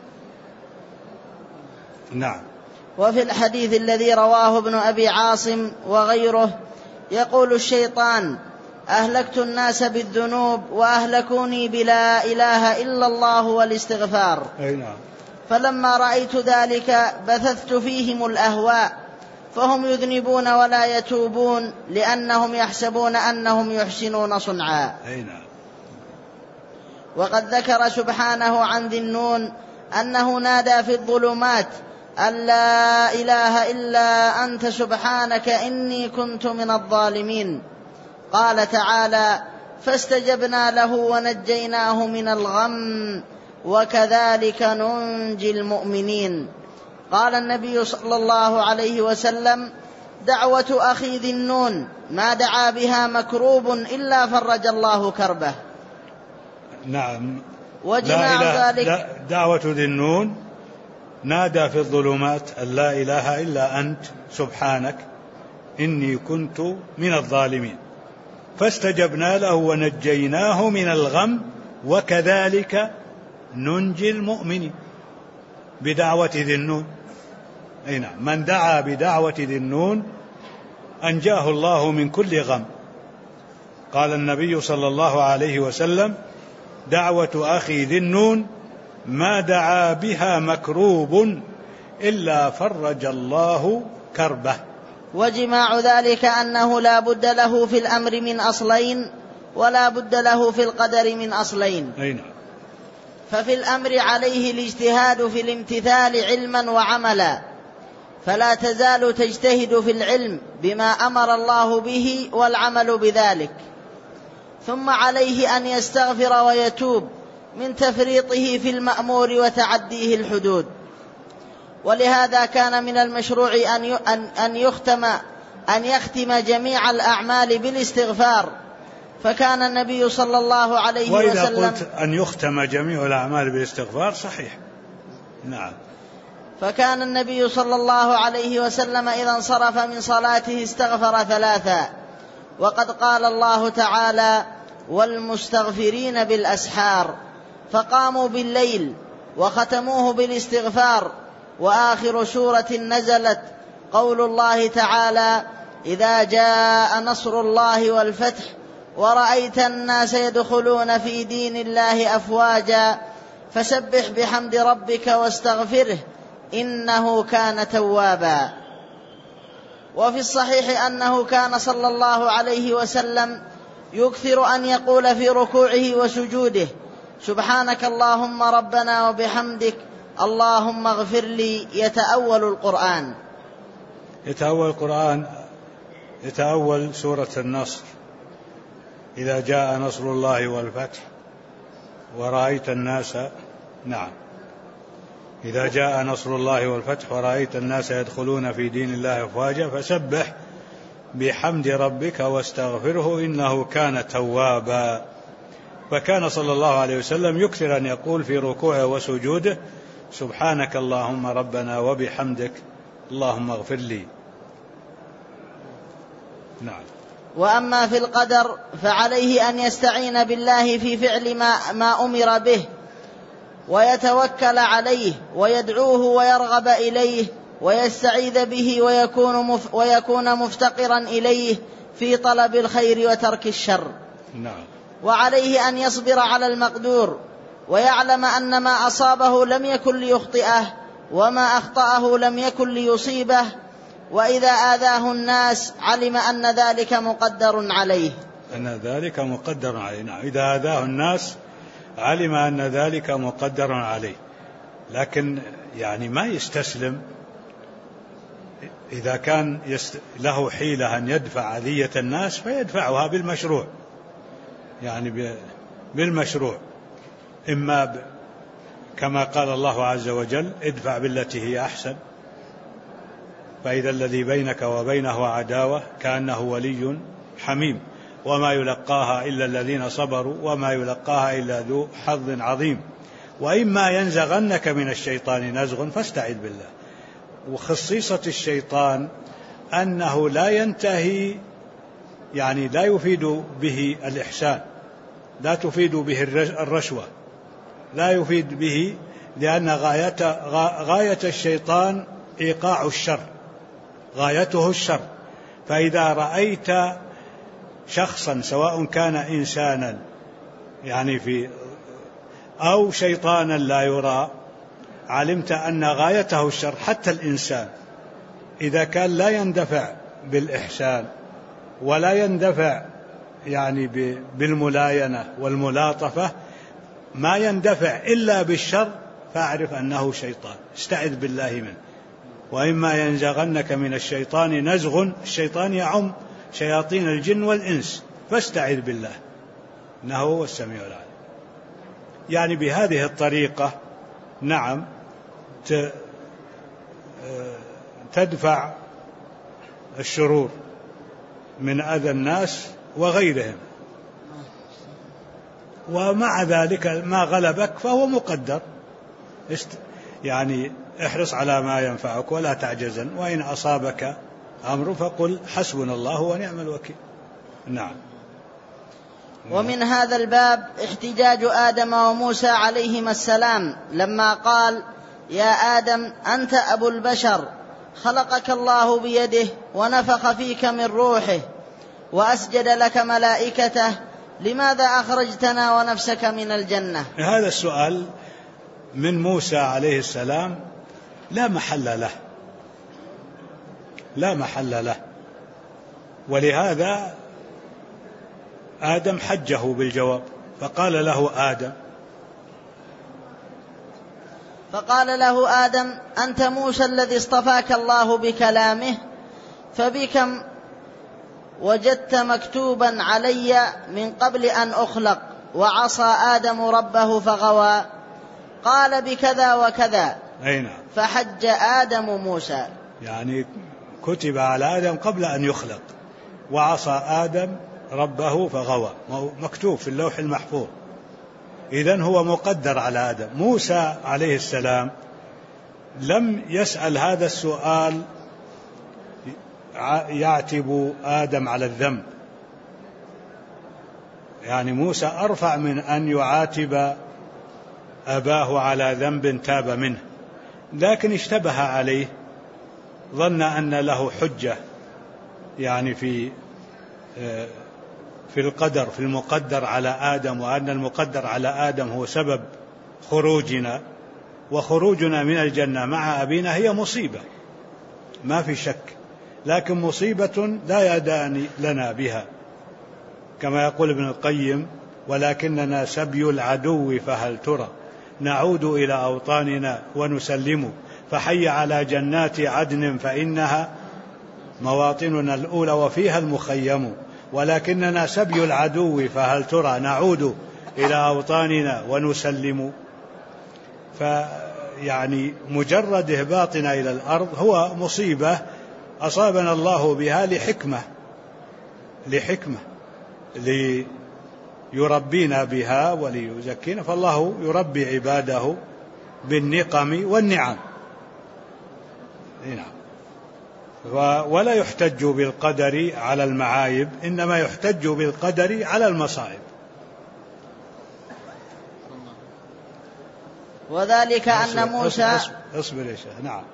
S1: نعم.
S2: وفي الحديث الذي رواه ابن أبي عاصم وغيره يقول الشيطان أهلكت الناس بالذنوب وأهلكوني بلا إله إلا الله والاستغفار.
S1: نعم.
S2: فلما رأيت ذلك بثثت فيهم الأهواء فهم يذنبون ولا يتوبون لأنهم يحسبون أنهم يحسنون صنعا.
S1: نعم.
S2: وقد ذكر سبحانه عن ذي النون أنه نادى في الظلمات أن لا إله إلا أنت سبحانك إني كنت من الظالمين. قال تعالى فاستجبنا له ونجيناه من الغم وكذلك ننجي المؤمنين. قال النبي صلى الله عليه وسلم دعوة أخي ذي النون ما دعا بها مكروب إلا فرج الله كربه.
S1: نعم.
S2: وجماع ذلك
S1: دعوة ذي النون نادى في الظلمات أن لا إله إلا أنت سبحانك إني كنت من الظالمين، فاستجبنا له ونجيناه من الغم وكذلك ننجي المؤمنين بدعوة ذي النون. نعم. من دعا بدعوة ذي النون أنجاه الله من كل غم. قال النبي صلى الله عليه وسلم دعوة أخي ذي النون ما دعا بها مكروب إلا فرج الله كربه.
S2: وجماع ذلك أنه لا بد له في الأمر من أصلين ولا بد له في القدر من أصلين. ففي الأمر عليه الاجتهاد في الامتثال علما وعملا، فلا تزال تجتهد في العلم بما أمر الله به والعمل بذلك. ثم عليه أن يستغفر ويتوب من تفريطه في المأمور وتعديه الحدود. ولهذا كان من المشروع أن يختم جميع الأعمال بالاستغفار، فكان النبي صلى الله عليه وسلم.
S1: وإذا قلت أن يختم جميع الأعمال بالاستغفار صحيح. نعم.
S2: فكان النبي صلى الله عليه وسلم إذا انصرف من صلاته استغفر ثلاثا، وقد قال الله تعالى والمستغفرين بالأسحار، فقاموا بالليل وختموه بالاستغفار. وآخر سورة نزلت قول الله تعالى إذا جاء نصر الله والفتح ورأيت الناس يدخلون في دين الله أفواجا فسبح بحمد ربك واستغفره إنه كان توابا. وفي الصحيح أنه كان صلى الله عليه وسلم يكثر أن يقول في ركوعه وسجوده سبحانك اللهم ربنا وبحمدك اللهم اغفر لي. يتأول القرآن.
S1: يتأول سورة النصر: إذا جاء نصر الله والفتح ورأيت الناس إذا جاء نصر الله والفتح ورأيت الناس يدخلون في دين الله أفواجا فسبح بحمد ربك واستغفره إنه كان توابا. فكان صلى الله عليه وسلم يكثر أن يقول في ركوعه وسجوده سبحانك اللهم ربنا وبحمدك اللهم اغفر لي. نعم.
S2: وأما في القدر فعليه أن يستعين بالله في فعل ما أمر به ويتوكل عليه ويدعوه ويرغب إليه ويستعيذ به ويكون مفتقرا إليه في طلب الخير وترك الشر.
S1: نعم.
S2: وعليه أن يصبر على المقدور ويعلم أن ما أصابه لم يكن ليخطئه وما أخطأه لم يكن ليصيبه، وإذا آذاه الناس علم أن ذلك مقدر عليه.
S1: نعم. إذا آذاه الناس علم أن ذلك مقدر عليه، لكن يعني ما يستسلم. إذا كان له حيلة أن يدفع أذية الناس فيدفعها بالمشروع، يعني بالمشروع، إما كما قال الله عز وجل ادفع بالتي هي أحسن فإذا الذي بينك وبينه عداوة كأنه ولي حميم وما يلقاها إلا الذين صبروا وما يلقاها إلا ذو حظ عظيم. وإما ينزغنك من الشيطان نزغ فاستعذ بالله. وخصيصة الشيطان أنه لا ينتهي، يعني لا يفيد به الإحسان، لا تفيد به الرشوة، لا يفيد به، لأن غاية الشيطان إيقاع الشر، غايته الشر. فإذا رأيت شخصا سواء كان إنسانا يعني أو شيطانا لا يرى، علمت أن غايته الشر. حتى الإنسان إذا كان لا يندفع بالإحسان ولا يندفع يعني بالملاينة والملاطفة، ما يندفع إلا بالشر، فاعرف أنه شيطان، استعذ بالله منه. وإما ينزغنك من الشيطان نزغ، الشيطان يعم شياطين الجن والإنس، فاستعذ بالله إنه هو السميع العليم. يعني بهذه الطريقة نعم تدفع الشرور من أذى الناس وغيرهم، ومع ذلك ما غلبك فهو مقدر. يعني احرص على ما ينفعك ولا تعجزن، وإن أصابك أمر فقل حسبنا الله ونعم الوكيل. نعم.
S2: ومن هذا الباب احتجاج آدم وموسى عليهما السلام لما قال يا آدم أنت أبو البشر، خلقك الله بيده ونفخ فيك من روحه وأسجد لك ملائكته، لماذا أخرجتنا ونفسك من الجنة؟
S1: هذا السؤال من موسى عليه السلام لا محل له، ولهذا آدم حجه بالجواب، فقال
S2: له آدم أنت موسى الذي اصطفاك الله بكلامه، فبكم وجدت مكتوبا علي من قبل أن أخلق، وعصى آدم ربه فغوى. قال بكذا وكذا. فحج آدم موسى،
S1: يعني كتب على آدم قبل أن يخلق، وعصى آدم ربه فغوى، مكتوب في اللوح المحفوظ. إذن هو مقدر على آدم. موسى عليه السلام لم يسأل هذا السؤال يعتب آدم على الذنب، يعني موسى أرفع من أن يعاتب أباه على ذنب تاب منه، لكن اشتبه عليه، ظن أن له حجة يعني في القدر، في المقدر على آدم، وأن المقدر على آدم هو سبب خروجنا، وخروجنا من الجنة مع أبينا هي مصيبة ما في شك، لكن مصيبة لا يداني لنا بها، كما يقول ابن القيم: ولكننا سبي العدو فهل ترى نعود إلى أوطاننا ونسلم، فحي على جنات عدن فإنها مواطننا الأولى وفيها المخيم، ولكننا سبي العدو فهل ترى نعود إلى أوطاننا ونسلم. فيعني مجرد إهباطنا إلى الأرض هو مصيبة أصابنا الله بها لحكمة ليربينا بها وليزكينا، فالله يربي عباده بالنقم والنعم. ولا يحتج بالقدر على المعايب، إنما يحتج بالقدر على المصائب.
S2: وذلك أن موسى
S1: اصبر يا شيخ. نعم.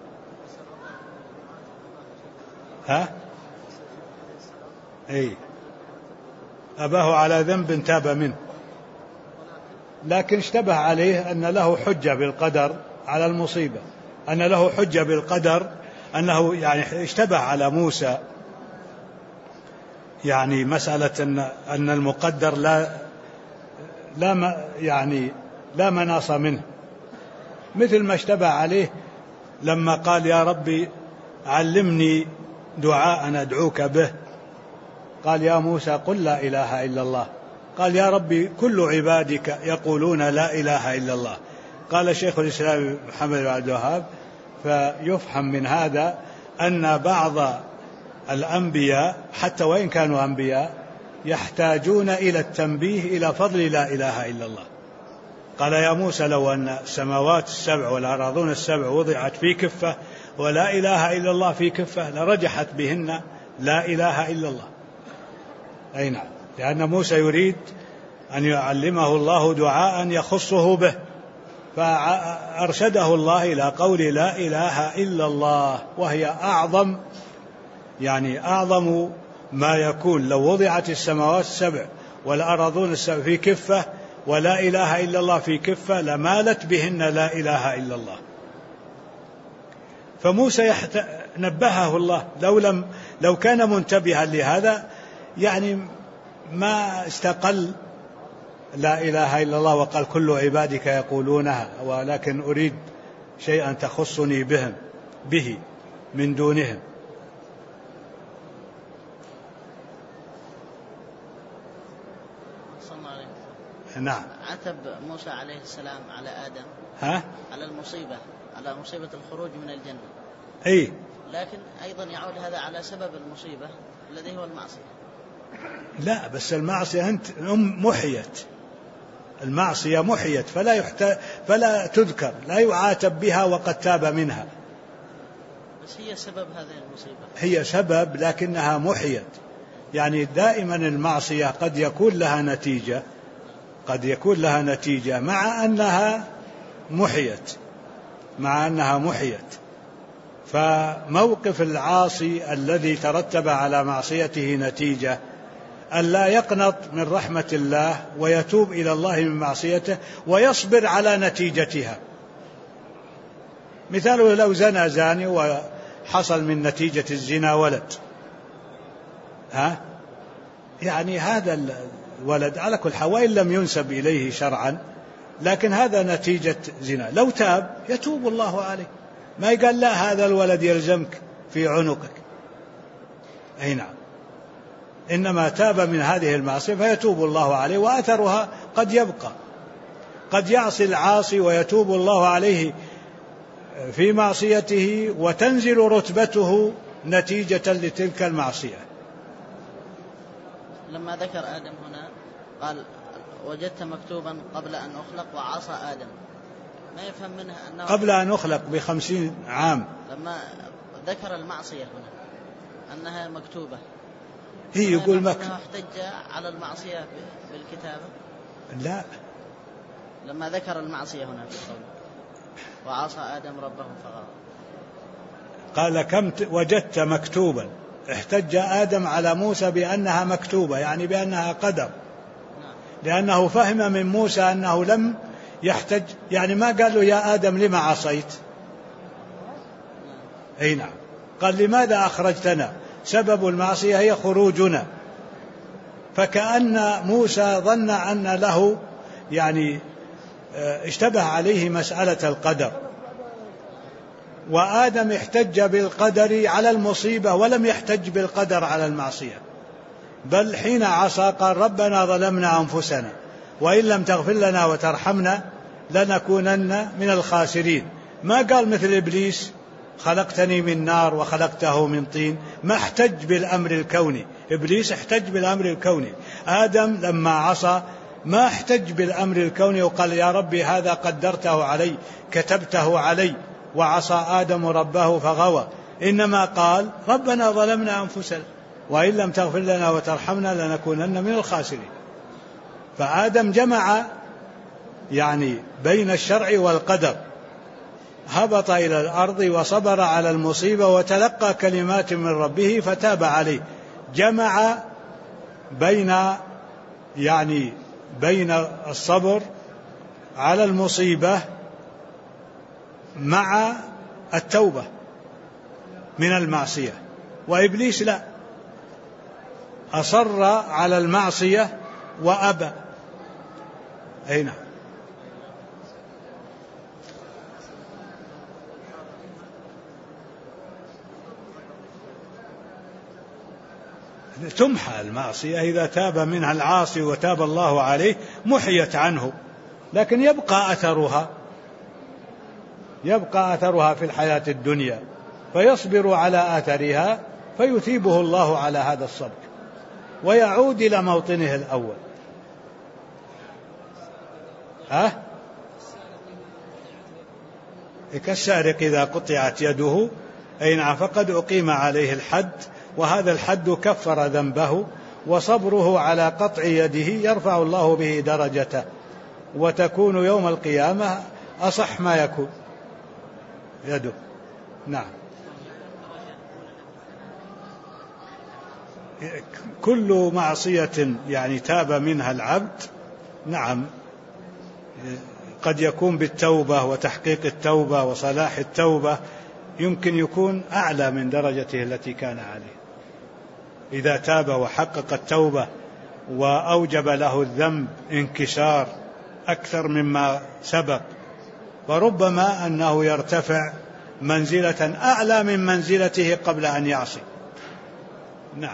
S1: أي أباه على ذنب تاب منه، لكن اشتبه عليه أن له حجة بالقدر على المصيبة، أن له حجة بالقدر، أنه يعني اشتبه على موسى، يعني مسألة أن المقدر لا مناص منه، مثل ما اشتبه عليه لما قال: يا ربي علمني دعاء أدعوك به. قال: يا موسى قل لا إله إلا الله. قال: يا ربي كل عبادك يقولون لا إله إلا الله. قال شيخ الإسلام محمد بن عبد الوهاب: فيفهم من هذا أن بعض الأنبياء حتى وإن كانوا أنبياء يحتاجون إلى التنبيه إلى فضل لا إله إلا الله. قال: يا موسى لو أن السماوات السبع والأراضون السبع وضعت في كفة ولا إله إلا الله في كفة لرجحت بهن لا إله إلا الله. أي نعم، لأن موسى يريد أن يعلمه الله دعاء يخصه به، فأرشده الله إلى قول لا إله إلا الله، وهي أعظم ما يكون. لو وضعت السماوات السبع والأراضون السبع في كفة ولا إله إلا الله في كفة لمالت بهن لا إله إلا الله. فموسى نبهه الله، لو كان منتبها لهذا يعني ما استقل لا إله إلا الله وقال كل عبادك يقولونها، ولكن أريد شيئا تخصني به من دونهم. نعم.
S2: عتب موسى عليه السلام على آدم على مصيبة الخروج من الجنة.
S1: أي،
S2: لكن أيضا يعود هذا على سبب المصيبة الذي هو المعصية.
S1: لا، بس المعصية محيت، المعصية محيت فلا تذكر، لا يعاتب بها وقد تاب منها.
S2: بس هي سبب هذه المصيبة،
S1: هي سبب لكنها محيت. يعني دائما المعصية قد يكون لها نتيجة مع أنها محيت. فموقف العاصي الذي ترتب على معصيته نتيجة ألا يقنط من رحمة الله ويتوب إلى الله من معصيته ويصبر على نتيجتها. مثاله لو زنى زاني وحصل من نتيجة الزنا ولد، يعني هذا الولد على كل حال وإن لم ينسب إليه شرعا، لكن هذا نتيجة زنا. لو تاب يتوب الله عليه، ما يقال لا هذا الولد يلزمك في عنقك. أي نعم، إنما تاب من هذه المعصية فيتوب الله عليه، وأثرها قد يبقى. قد يعصي العاصي ويتوب الله عليه في معصيته وتنزل رتبته نتيجة لتلك المعصية.
S2: لما ذكر آدم هنا قال: وجدت مكتوبا قبل أن أخلق وعصى آدم، ما يفهم منها أنه
S1: قبل أن أخلق ب50 عام.
S2: لما ذكر المعصية هنا أنها مكتوبة،
S1: هي يقول
S2: أنه احتج على المعصية بالكتابة.
S1: لا،
S2: لما ذكر المعصية هنا في القول وعصى آدم ربه فغوى،
S1: قال: كم وجدت مكتوبا احتج آدم على موسى بأنها مكتوبة، يعني بأنها قدر، لأنه فهم من موسى أنه لم يحتج، يعني ما قال له يا آدم لما عصيت، أي نعم، قال لماذا أخرجتنا، سبب المعصية هي خروجنا. فكأن موسى ظن أن له يعني اشتبه عليه مسألة القدر، وآدم احتج بالقدر على المصيبة ولم يحتج بالقدر على المعصية، بل حين عصى قال ربنا ظلمنا أنفسنا وإن لم تغفر لنا وترحمنا لنكونن من الخاسرين. ما قال مثل إبليس خلقتني من نار وخلقته من طين، ما احتج بالأمر الكوني، إبليس احتج بالأمر الكوني. آدم لما عصى ما احتج بالأمر الكوني وقال يا ربي هذا قدرته علي كتبته علي، وعصى آدم ربه فغوى، إنما قال ربنا ظلمنا أنفسنا وإن لم تغفر لنا وترحمنا لنكونن من الخاسرين. فآدم جمع يعني بين الشرع والقدر، هبط إلى الأرض وصبر على المصيبة وتلقى كلمات من ربه فتاب عليه، جمع بين الصبر على المصيبة مع التوبة من المعصية. وإبليس لا، أصر على المعصية وأبى. أي نعم. تمحى المعصية إذا تاب منها العاصي وتاب الله عليه محيت عنه، لكن يبقى أثرها في الحياة الدنيا، فيصبر على آثرها فيثيبه الله على هذا الصبر ويعود إلى موطنه الأول. كالسارق إذا قطعت يده، أي نعم، فقد أقيم عليه الحد، وهذا الحد كفر ذنبه، وصبره على قطع يده يرفع الله به درجته، وتكون يوم القيامة أصح ما يكون يده. نعم. كل معصية يعني تاب منها العبد، نعم، قد يكون بالتوبة وتحقيق التوبة وصلاح التوبة، يمكن يكون أعلى من درجته التي كان عليه إذا تاب وحقق التوبة وأوجب له الذنب انكسار أكثر مما سبق، وربما أنه يرتفع منزلة أعلى من منزلته قبل أن يعصي. نعم.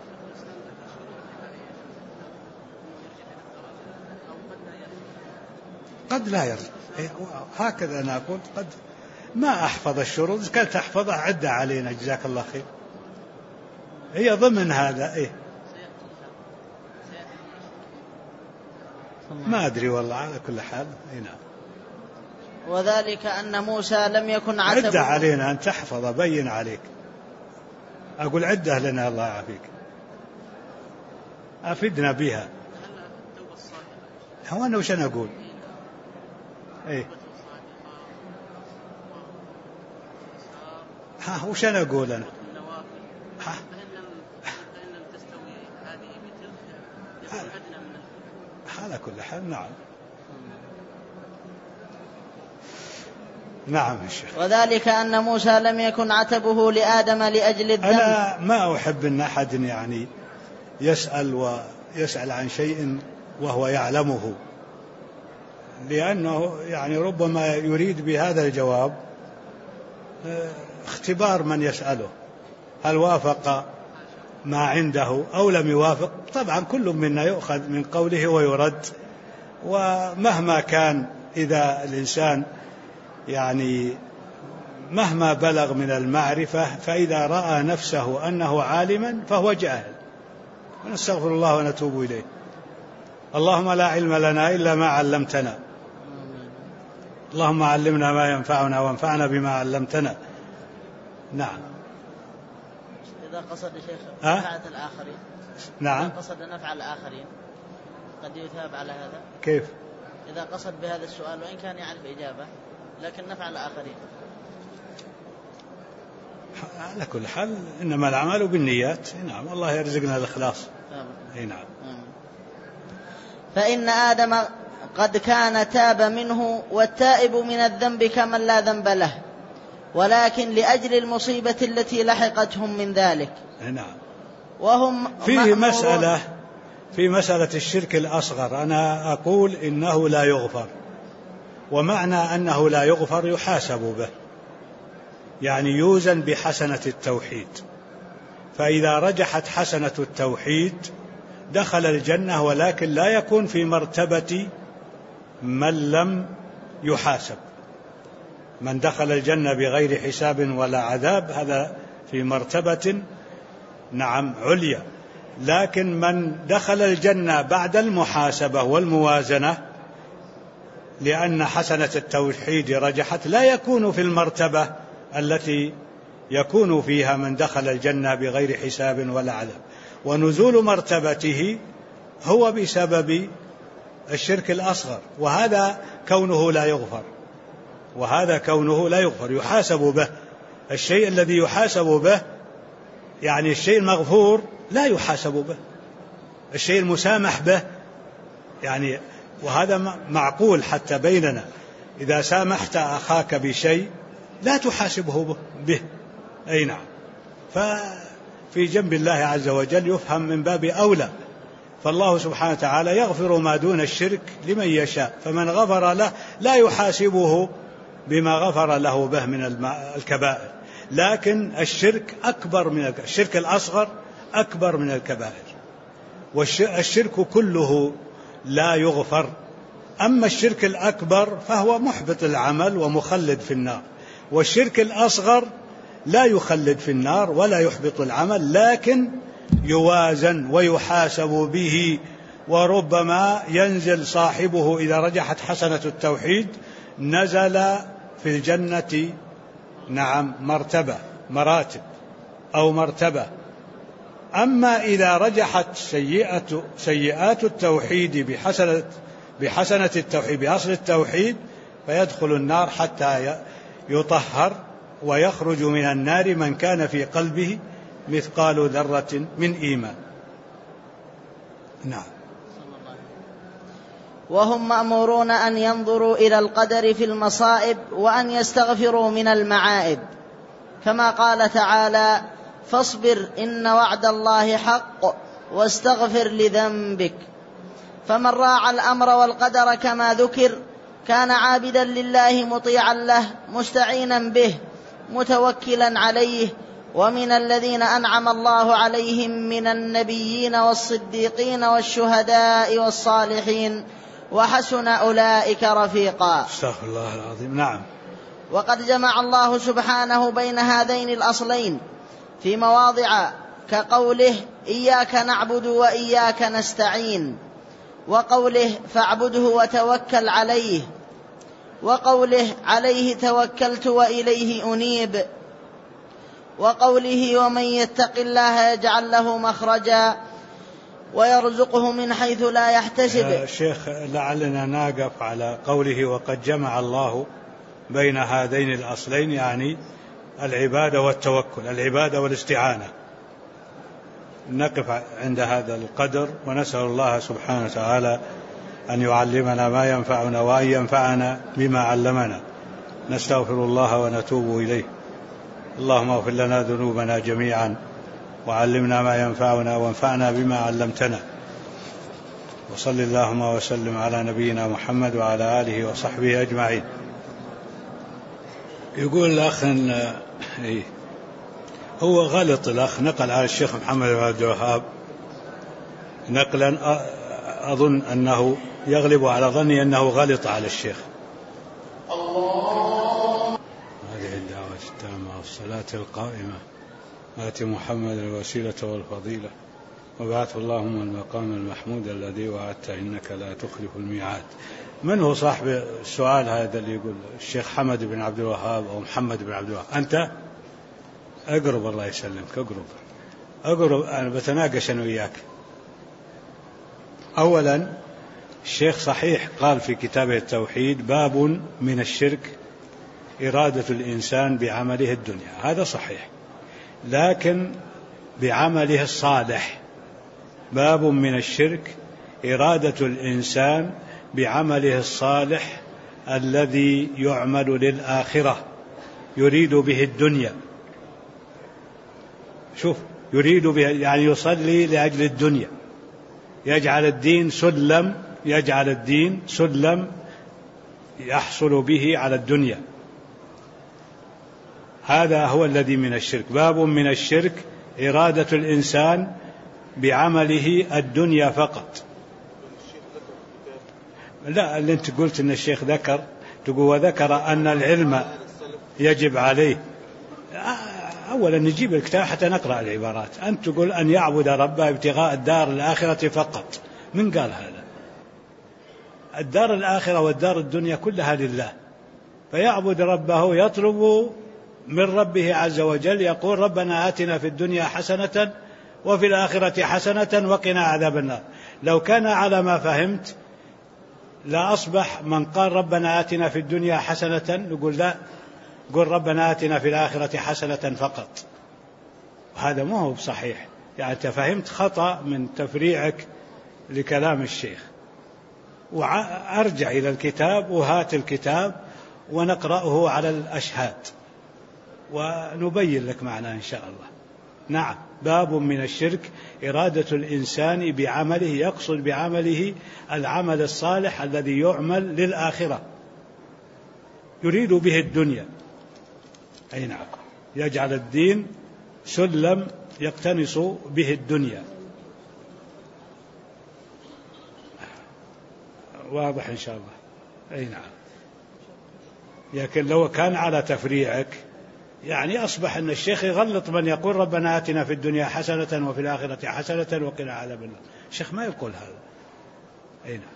S1: قد لا يرجع، هكذا أنا أقول، قد ما أحفظ الشروط، كنت أحفظها عدة علينا جزاك الله خير، هي ضمن هذا. ما أدري والله، على كل حال. نعم.
S2: وذلك أن موسى لم يكن عتبه.
S1: عدة علينا أن تحفظ، بين عليك، أقول عدة لنا، الله يعافيك، أفدنا بها. هو أنا وش أنا أقول؟ وش أنا أقول أنا؟ على كل حال. نعم. نعم الشيخ.
S2: وذلك أن موسى لم يكن عتبه لآدم لأجل الذنب.
S1: أنا ما أحب أن أحد يعني يسأل عن شيء وهو يعلمه، لأنه يعني ربما يريد بهذا الجواب اختبار من يسأله، هل وافق ما عنده أو لم يوافق. طبعا كل منا يؤخذ من قوله ويرد، ومهما كان، إذا الإنسان يعني مهما بلغ من المعرفة، فإذا رأى نفسه أنه عالما فهو جاهل، ونستغفر الله ونتوب إليه. اللهم لا علم لنا إلا ما علمتنا، اللهم علمنا ما ينفعنا وانفعنا بما علمتنا. نعم.
S2: إذا قصد شيخ نفعة الآخرين.
S1: نعم.
S2: إذا قصد نفع الآخرين قد يثاب على هذا.
S1: كيف؟
S2: إذا قصد بهذا السؤال وإن كان يعرف إجابة، لكن نفع الآخرين.
S1: على كل حال إنما الأعمال بالنيات. نعم، الله يرزقنا الإخلاص. نعم.
S2: فإن آدم قد كان تاب منه، والتائب من الذنب كمن لا ذنب له، ولكن لأجل المصيبة التي لحقتهم من ذلك.
S1: نعم.
S2: وهم
S1: في مسألة الشرك الأصغر أنا أقول إنه لا يغفر، ومعنى أنه لا يغفر يحاسب به، يعني يوزن بحسنة التوحيد، فإذا رجحت حسنة التوحيد دخل الجنة، ولكن لا يكون في مرتبة من لم يحاسب. من دخل الجنة بغير حساب ولا عذاب هذا في مرتبة نعم عليا، لكن من دخل الجنة بعد المحاسبة والموازنة لأن حسنة التوحيد رجحت لا يكون في المرتبة التي يكون فيها من دخل الجنة بغير حساب ولا عذاب. ونزول مرتبته هو بسبب الشرك الأصغر، وهذا كونه لا يغفر يحاسب به. الشيء الذي يحاسب به يعني الشيء المغفور لا يحاسب به، الشيء المسامح به يعني، وهذا معقول حتى بيننا. إذا سامحت أخاك بشيء لا تحاسبه به. أي نعم. ففي جنب الله عز وجل يفهم من باب أولى، فالله سبحانه وتعالى يغفر ما دون الشرك لمن يشاء، فمن غفر له لا يحاسبه بما غفر له به من الكبائر، لكن الشرك الشرك الأصغر أكبر من الكبائر، والشرك كله لا يغفر. أما الشرك الأكبر فهو محبط العمل ومخلد في النار، والشرك الأصغر لا يخلد في النار ولا يحبط العمل، لكن يوازن ويحاسب به، وربما ينزل صاحبه إذا رجحت حسنة التوحيد نزل في الجنة نعم مراتب أو مرتبة. أما إذا رجحت سيئات التوحيد بحسنة التوحيد بأصل التوحيد فيدخل النار حتى يطهر، ويخرج من النار من كان في قلبه مثقال ذرة من إيمان. نعم.
S2: وهم مأمورون أن ينظروا إلى القدر في المصائب وأن يستغفروا من المعائب، كما قال تعالى: فاصبر إن وعد الله حق واستغفر لذنبك. فمن راعى الأمر والقدر كما ذكر كان عابدا لله مطيعا له مستعينا به متوكلا عليه. ومن الذين أنعم الله عليهم من النبيين والصديقين والشهداء والصالحين وحسن أولئك رفيقا.
S1: استغفر الله العظيم. نعم.
S2: وقد جمع الله سبحانه بين هذين الأصلين في مواضع كقوله: إياك نعبد وإياك نستعين، وقوله: فاعبده وتوكل عليه، وقوله: عليه توكلت وإليه أنيب، وقوله: ومن يتق الله يجعل له مخرجا ويرزقه من حيث لا يحتسب.
S1: شيخ لعلنا نقف على قوله: وقد جمع الله بين هذين الأصلين، يعني العبادة والتوكل، العبادة والاستعانة. نقف عند هذا القدر، ونسأل الله سبحانه وتعالى أن يعلمنا ما ينفعنا وأن ينفعنا بما علمنا. نستغفر الله ونتوب إليه. اللهم اغفر لنا ذنوبنا جميعا، وعلمنا ما ينفعنا، وانفعنا بما علمتنا. وصل اللهم وسلم على نبينا محمد وعلى آله وصحبه أجمعين. يقول الأخ هو غلط، الأخ نقل على الشيخ محمد بن عبد الوهاب نقلا أظن أنه يغلب على ظني أنه غلط على الشيخ. هذه الدعوة التامة والصلاة القائمة آت محمد الوسيلة والفضيلة وبعثه اللهم المقام المحمود الذي وعدت إنك لا تخلف الميعاد. من هو صاحب السؤال هذا اللي يقول الشيخ حمد بن عبد الوهاب أو محمد بن عبد الوهاب؟ أنت أقرب، الله يسلمك، أقرب. أنا بتناقش أنا وياك. أولا، الشيخ صحيح قال في كتابه التوحيد: باب من الشرك إرادة الإنسان بعمله الدنيا. هذا صحيح، لكن بعمله الصالح. باب من الشرك إرادة الإنسان بعمله الصالح الذي يعمل للآخرة، يريد به الدنيا. شوف، يريد به يعني يصلي لأجل الدنيا، يجعل الدين سلم يحصل به على الدنيا. هذا هو الذي من الشرك. باب من الشرك إرادة الإنسان بعمله الدنيا فقط. لا، اللي انت قلت ان الشيخ ذكر، تقول وذكر ان العلم يجب عليه. اولا نجيب الكتاب حتى نقرأ العبارات. انت تقول ان يعبد ربه ابتغاء الدار الآخرة فقط. من قال هذا؟ الدار الآخرة والدار الدنيا كلها لله، فيعبد ربه، يطلب من ربه عز وجل، يقول ربنا آتنا في الدنيا حسنة وفي الآخرة حسنة وقنا عذاب النار. لو كان على ما فهمت لا أصبح من قال ربنا آتنا في الدنيا حسنة نقول لا، قل ربنا آتنا في الآخرة حسنة فقط. وهذا ما هو بصحيح، يعني أنت فهمت خطأ من تفريعك لكلام الشيخ. وأرجع إلى الكتاب وهات الكتاب ونقرأه على الأشهاد ونبين لك معناه إن شاء الله. نعم، باب من الشرك إرادة الإنسان بعمله، يقصد بعمله العمل الصالح الذي يعمل للآخرة، يريد به الدنيا. أي نعم، يجعل الدين سلم يقتنص به الدنيا. واضح إن شاء الله. أي نعم. لكن لو كان على تفريعك يعني أصبح أن الشيخ يغلط من يقول ربنا آتنا في الدنيا حسنة وفي الآخرة حسنة وقنا عذاب النار. الشيخ ما يقول هذا. أي نعم.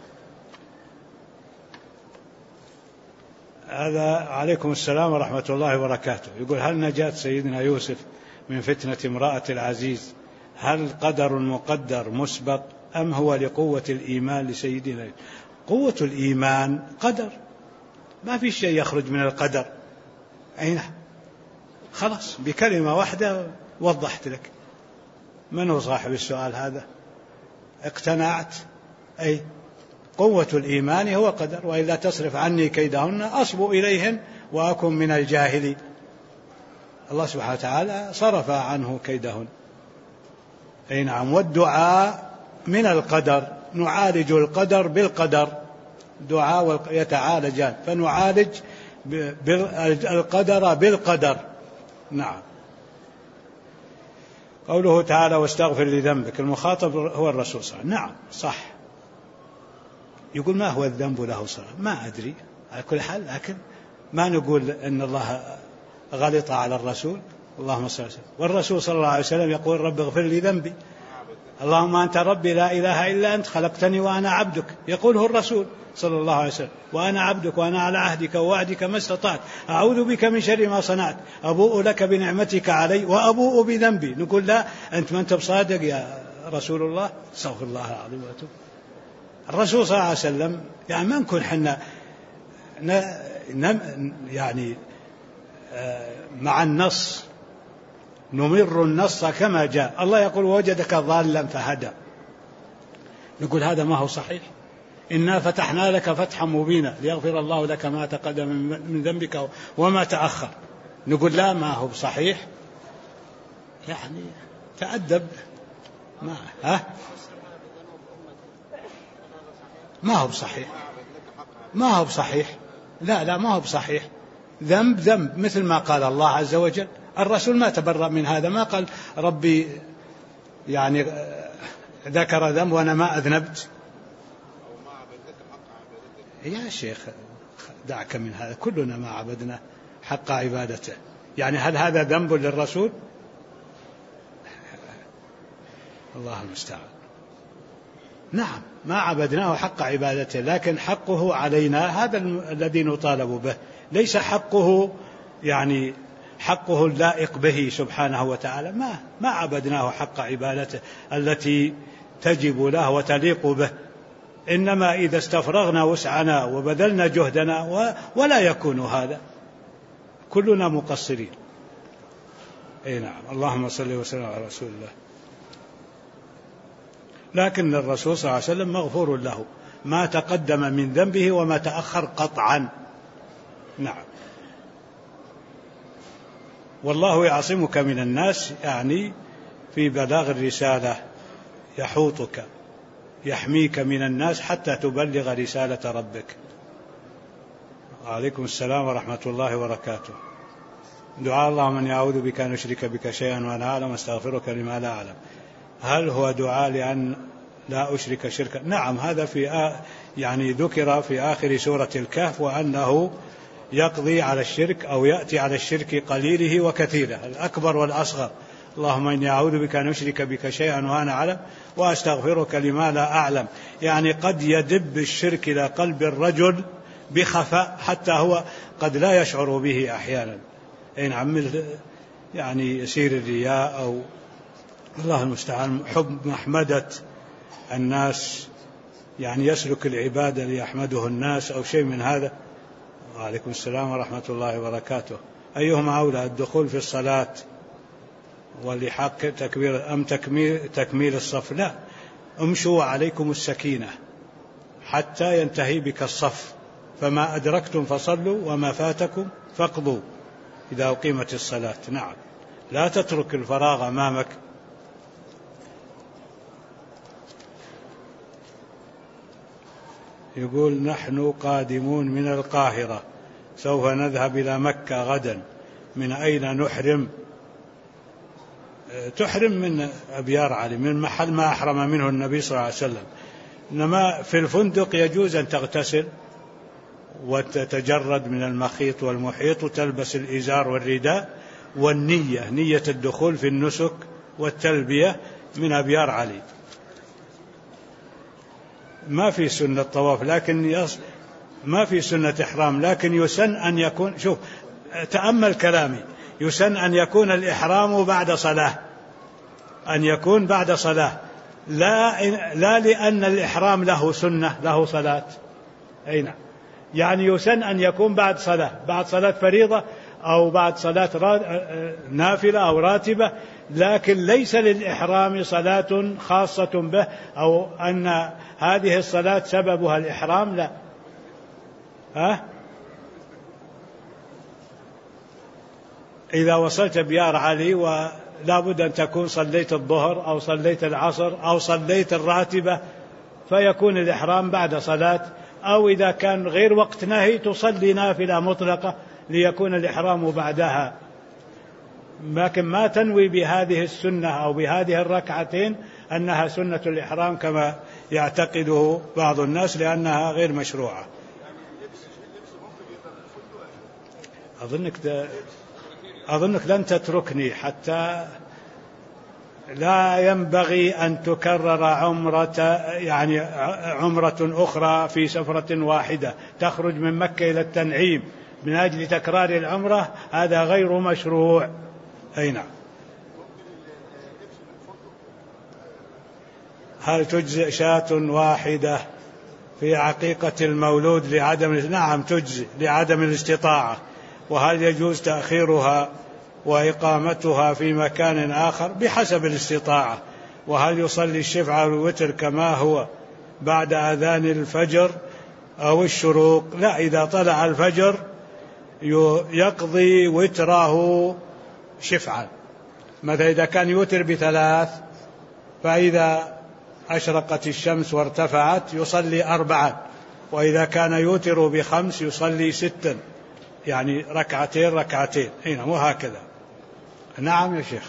S1: هذا عليكم السلام ورحمة الله وبركاته. يقول هل نجاة سيدنا يوسف من فتنة امرأة العزيز هل قدر مقدر مسبق أم هو لقوة الإيمان لسيدنا؟ قوة الإيمان قدر، ما في شيء يخرج من القدر. أي نعم. خلاص، بكلمة واحدة وضحت لك. من هو صاحب السؤال هذا؟ اقتنعت؟ أي قوة الإيمان هو قدر، وإلا تصرف عني كيدهن أصب إليهن وأكن من الجاهلين. الله سبحانه وتعالى صرف عنه كيدهن. أي نعم. والدعاء من القدر، نعالج القدر بالقدر، دعاء يتعالجان، فنعالج القدر بالقدر. نعم. قوله تعالى واستغفر لذنبك، المخاطب هو الرسول صلى الله عليه وسلم. نعم صح. يقول ما هو الذنب له صلاة؟ ما أدري على كل حال، لكن ما نقول أن الله غلط على الرسول. اللهم صل وسلم. والرسول صلى الله عليه وسلم يقول رب اغفر لي ذنبي، اللهم أنت ربي لا إله إلا أنت خلقتني وأنا عبدك، يقوله الرسول صلى الله عليه وسلم. وأنا عبدك وأنا على عهدك ووعدك ما استطعت، أعوذ بك من شر ما صنعت، أبوء لك بنعمتك علي وأبوء بذنبي. نقول لا، أنت ما أنت بصادق يا رسول الله، استغفر الله العظيم وأتوب. الرسول صلى الله عليه وسلم يعني ما نكون حنا يعني مع النص، نمر النص كما جاء. الله يقول وجدك ضالا فهدى، نقول هذا ما هو صحيح. إنا فتحنا لك فتحا مبينا ليغفر الله لك ما تقدم من ذنبك وما تأخر. نقول لا، ما هو صحيح. يعني تأدب. ما هو بصحيح، ما هو بصحيح. لا ما هو بصحيح. ذنب مثل ما قال الله عز وجل. الرسول ما تبرأ من هذا، ما قال ربي يعني ذكر ذنب وأنا ما أذنبت. يا شيخ دعك من هذا، كلنا ما عبدنا حق عبادته. يعني هل هذا ذنب للرسول؟ الله المستعان. نعم ما عبدناه حق عبادته، لكن حقه علينا هذا الذي نطالب به، ليس حقه يعني حقه اللائق به سبحانه وتعالى. ما عبدناه حق عبادته التي تجب له وتليق به. إنما إذا استفرغنا وسعنا وبذلنا جهدنا ولا يكون هذا، كلنا مقصرين. أي نعم. اللهم صل وسلم على رسول الله. لكن الرسول صلى الله عليه وسلم مغفور له ما تقدم من ذنبه وما تأخر قطعا. نعم. والله يعصمك من الناس، يعني في بلاغ الرسالة يحوطك يحميك من الناس حتى تبلغ رسالة ربك. عليكم السلام ورحمة الله وبركاته. دعاء اللهم أني أعوذ بك أن أشرك بك شيئا وأنا أعلم واستغفرك لما لا أعلم. هل هو دعاء لأن لا أشرك شركا؟ نعم، هذا يعني ذكر في آخر سورة الكهف، وأنه يقضي على الشرك أو يأتي على الشرك قليله وكثيره، الأكبر والأصغر. اللهم إني أعوذ بك أن أشرك بك شيئا وأنا أعلم وأستغفرك لما لا أعلم. يعني قد يدب الشرك إلى قلب الرجل بخفاء حتى هو قد لا يشعر به أحيانا. أي نعم، يعني يسير الرياء أو الله المستعان حب محمدة الناس، يعني يسلك العبادة ليحمده الناس أو شيء من هذا. وعليكم السلام ورحمة الله وبركاته. أيهما أولى، الدخول في الصلاة واللحاق تكبير أم تكميل الصف؟ لا، امشوا عليكم السكينة حتى ينتهي بك الصف، فما أدركتم فصلوا وما فاتكم فاقضوا إذا أقيمت الصلاة. نعم، لا تترك الفراغ أمامك. يقول نحن قادمون من القاهرة، سوف نذهب إلى مكة غدا، من أين نحرم؟ تحرم من أبيار علي، من محل ما أحرم منه النبي صلى الله عليه وسلم. إنما في الفندق يجوز أن تغتسل وتتجرد من المخيط والمحيط وتلبس الإزار والرداء، والنية نية الدخول في النسك والتلبية من أبيار علي. ما في سنة طواف، لكن ما في سنة إحرام، لكن يسن أن يكون، شوف تأمل كلامي، يسن أن يكون الإحرام بعد صلاة، أن يكون بعد صلاة، لا لأن الإحرام له سنة له صلاة. أي نعم، يعني يسن أن يكون بعد صلاة، بعد صلاة فريضة أو بعد صلاة نافلة أو راتبة، لكن ليس للإحرام صلاة خاصة به أو أن هذه الصلاة سببها الإحرام، لا. إذا وصلت بيار علي ولا بد أن تكون صليت الظهر أو صليت العصر أو صليت الراتبة، فيكون الإحرام بعد صلاة، أو إذا كان غير وقت نهي تصلي نافلة مطلقة ليكون الإحرام بعدها، لكن ما تنوي بهذه السنة أو بهذه الركعتين أنها سنة الإحرام كما يعتقده بعض الناس، لأنها غير مشروعة. أظنك لن تتركني حتى لا ينبغي أن تكرر عمرة أخرى في سفرة واحدة، تخرج من مكة إلى التنعيم من أجل تكرار العمرة، هذا غير مشروع. أي نعم. هل تجزئ شاة واحدة في عقيقة المولود لعدم؟ نعم تجزئ لعدم الاستطاعة. وهل يجوز تأخيرها وإقامتها في مكان آخر؟ بحسب الاستطاعة. وهل يصلي الشفع والوتر كما هو بعد أذان الفجر أو الشروق؟ لا، إذا طلع الفجر يقضي وتره شفعا. مثلا إذا كان يوتر ب3، فإذا أشرقت الشمس وارتفعت يصلي 4، وإذا كان يوتر ب5 يصلي 6، يعني ركعتين هنا وهكذا. نعم يا شيخ.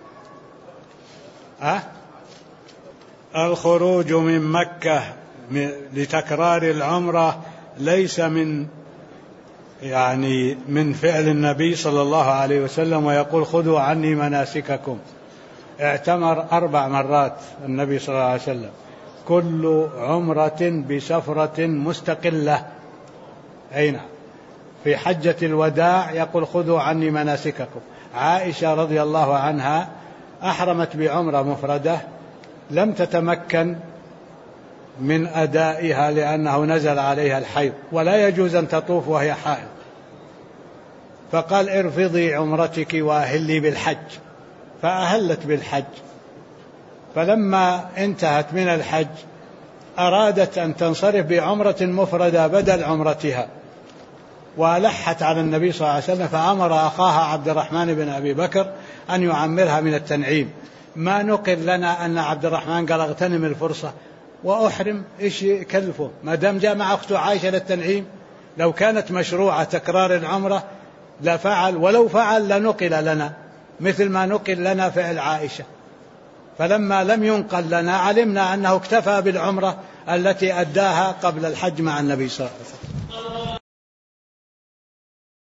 S1: الخروج من مكة لتكرار العمرة ليس من فعل النبي صلى الله عليه وسلم، ويقول خذوا عني مناسككم. اعتمر 4 مرات النبي صلى الله عليه وسلم، كل عمرة بسفرة مستقلة. أين في حجة الوداع يقول خذوا عني مناسككم. عائشة رضي الله عنها أحرمت بعمرة مفردة، لم تتمكن من أدائها لأنه نزل عليها الحيض، ولا يجوز أن تطوف وهي حائض. فقال ارفضي عمرتك وأهلي بالحج، فأهلت بالحج. فلما انتهت من الحج أرادت أن تنصرف بعمرة مفردة بدل عمرتها، وألحت على النبي صلى الله عليه وسلم، فأمر أخاها عبد الرحمن بن أبي بكر أن يعمرها من التنعيم. ما نقل لنا أن عبد الرحمن قال اغتنم الفرصة وأحرم، إيش يكلفه ما دام جاء مع أخته عائشة للتنعيم؟ لو كانت مشروعة تكرار العمرة لفعل، ولو فعل لنقل لنا مثل ما نقل لنا فعل عائشة. فلما لم ينقل لنا علمنا أنه اكتفى بالعمرة التي أداها قبل الحج مع النبي صلى الله عليه وسلم.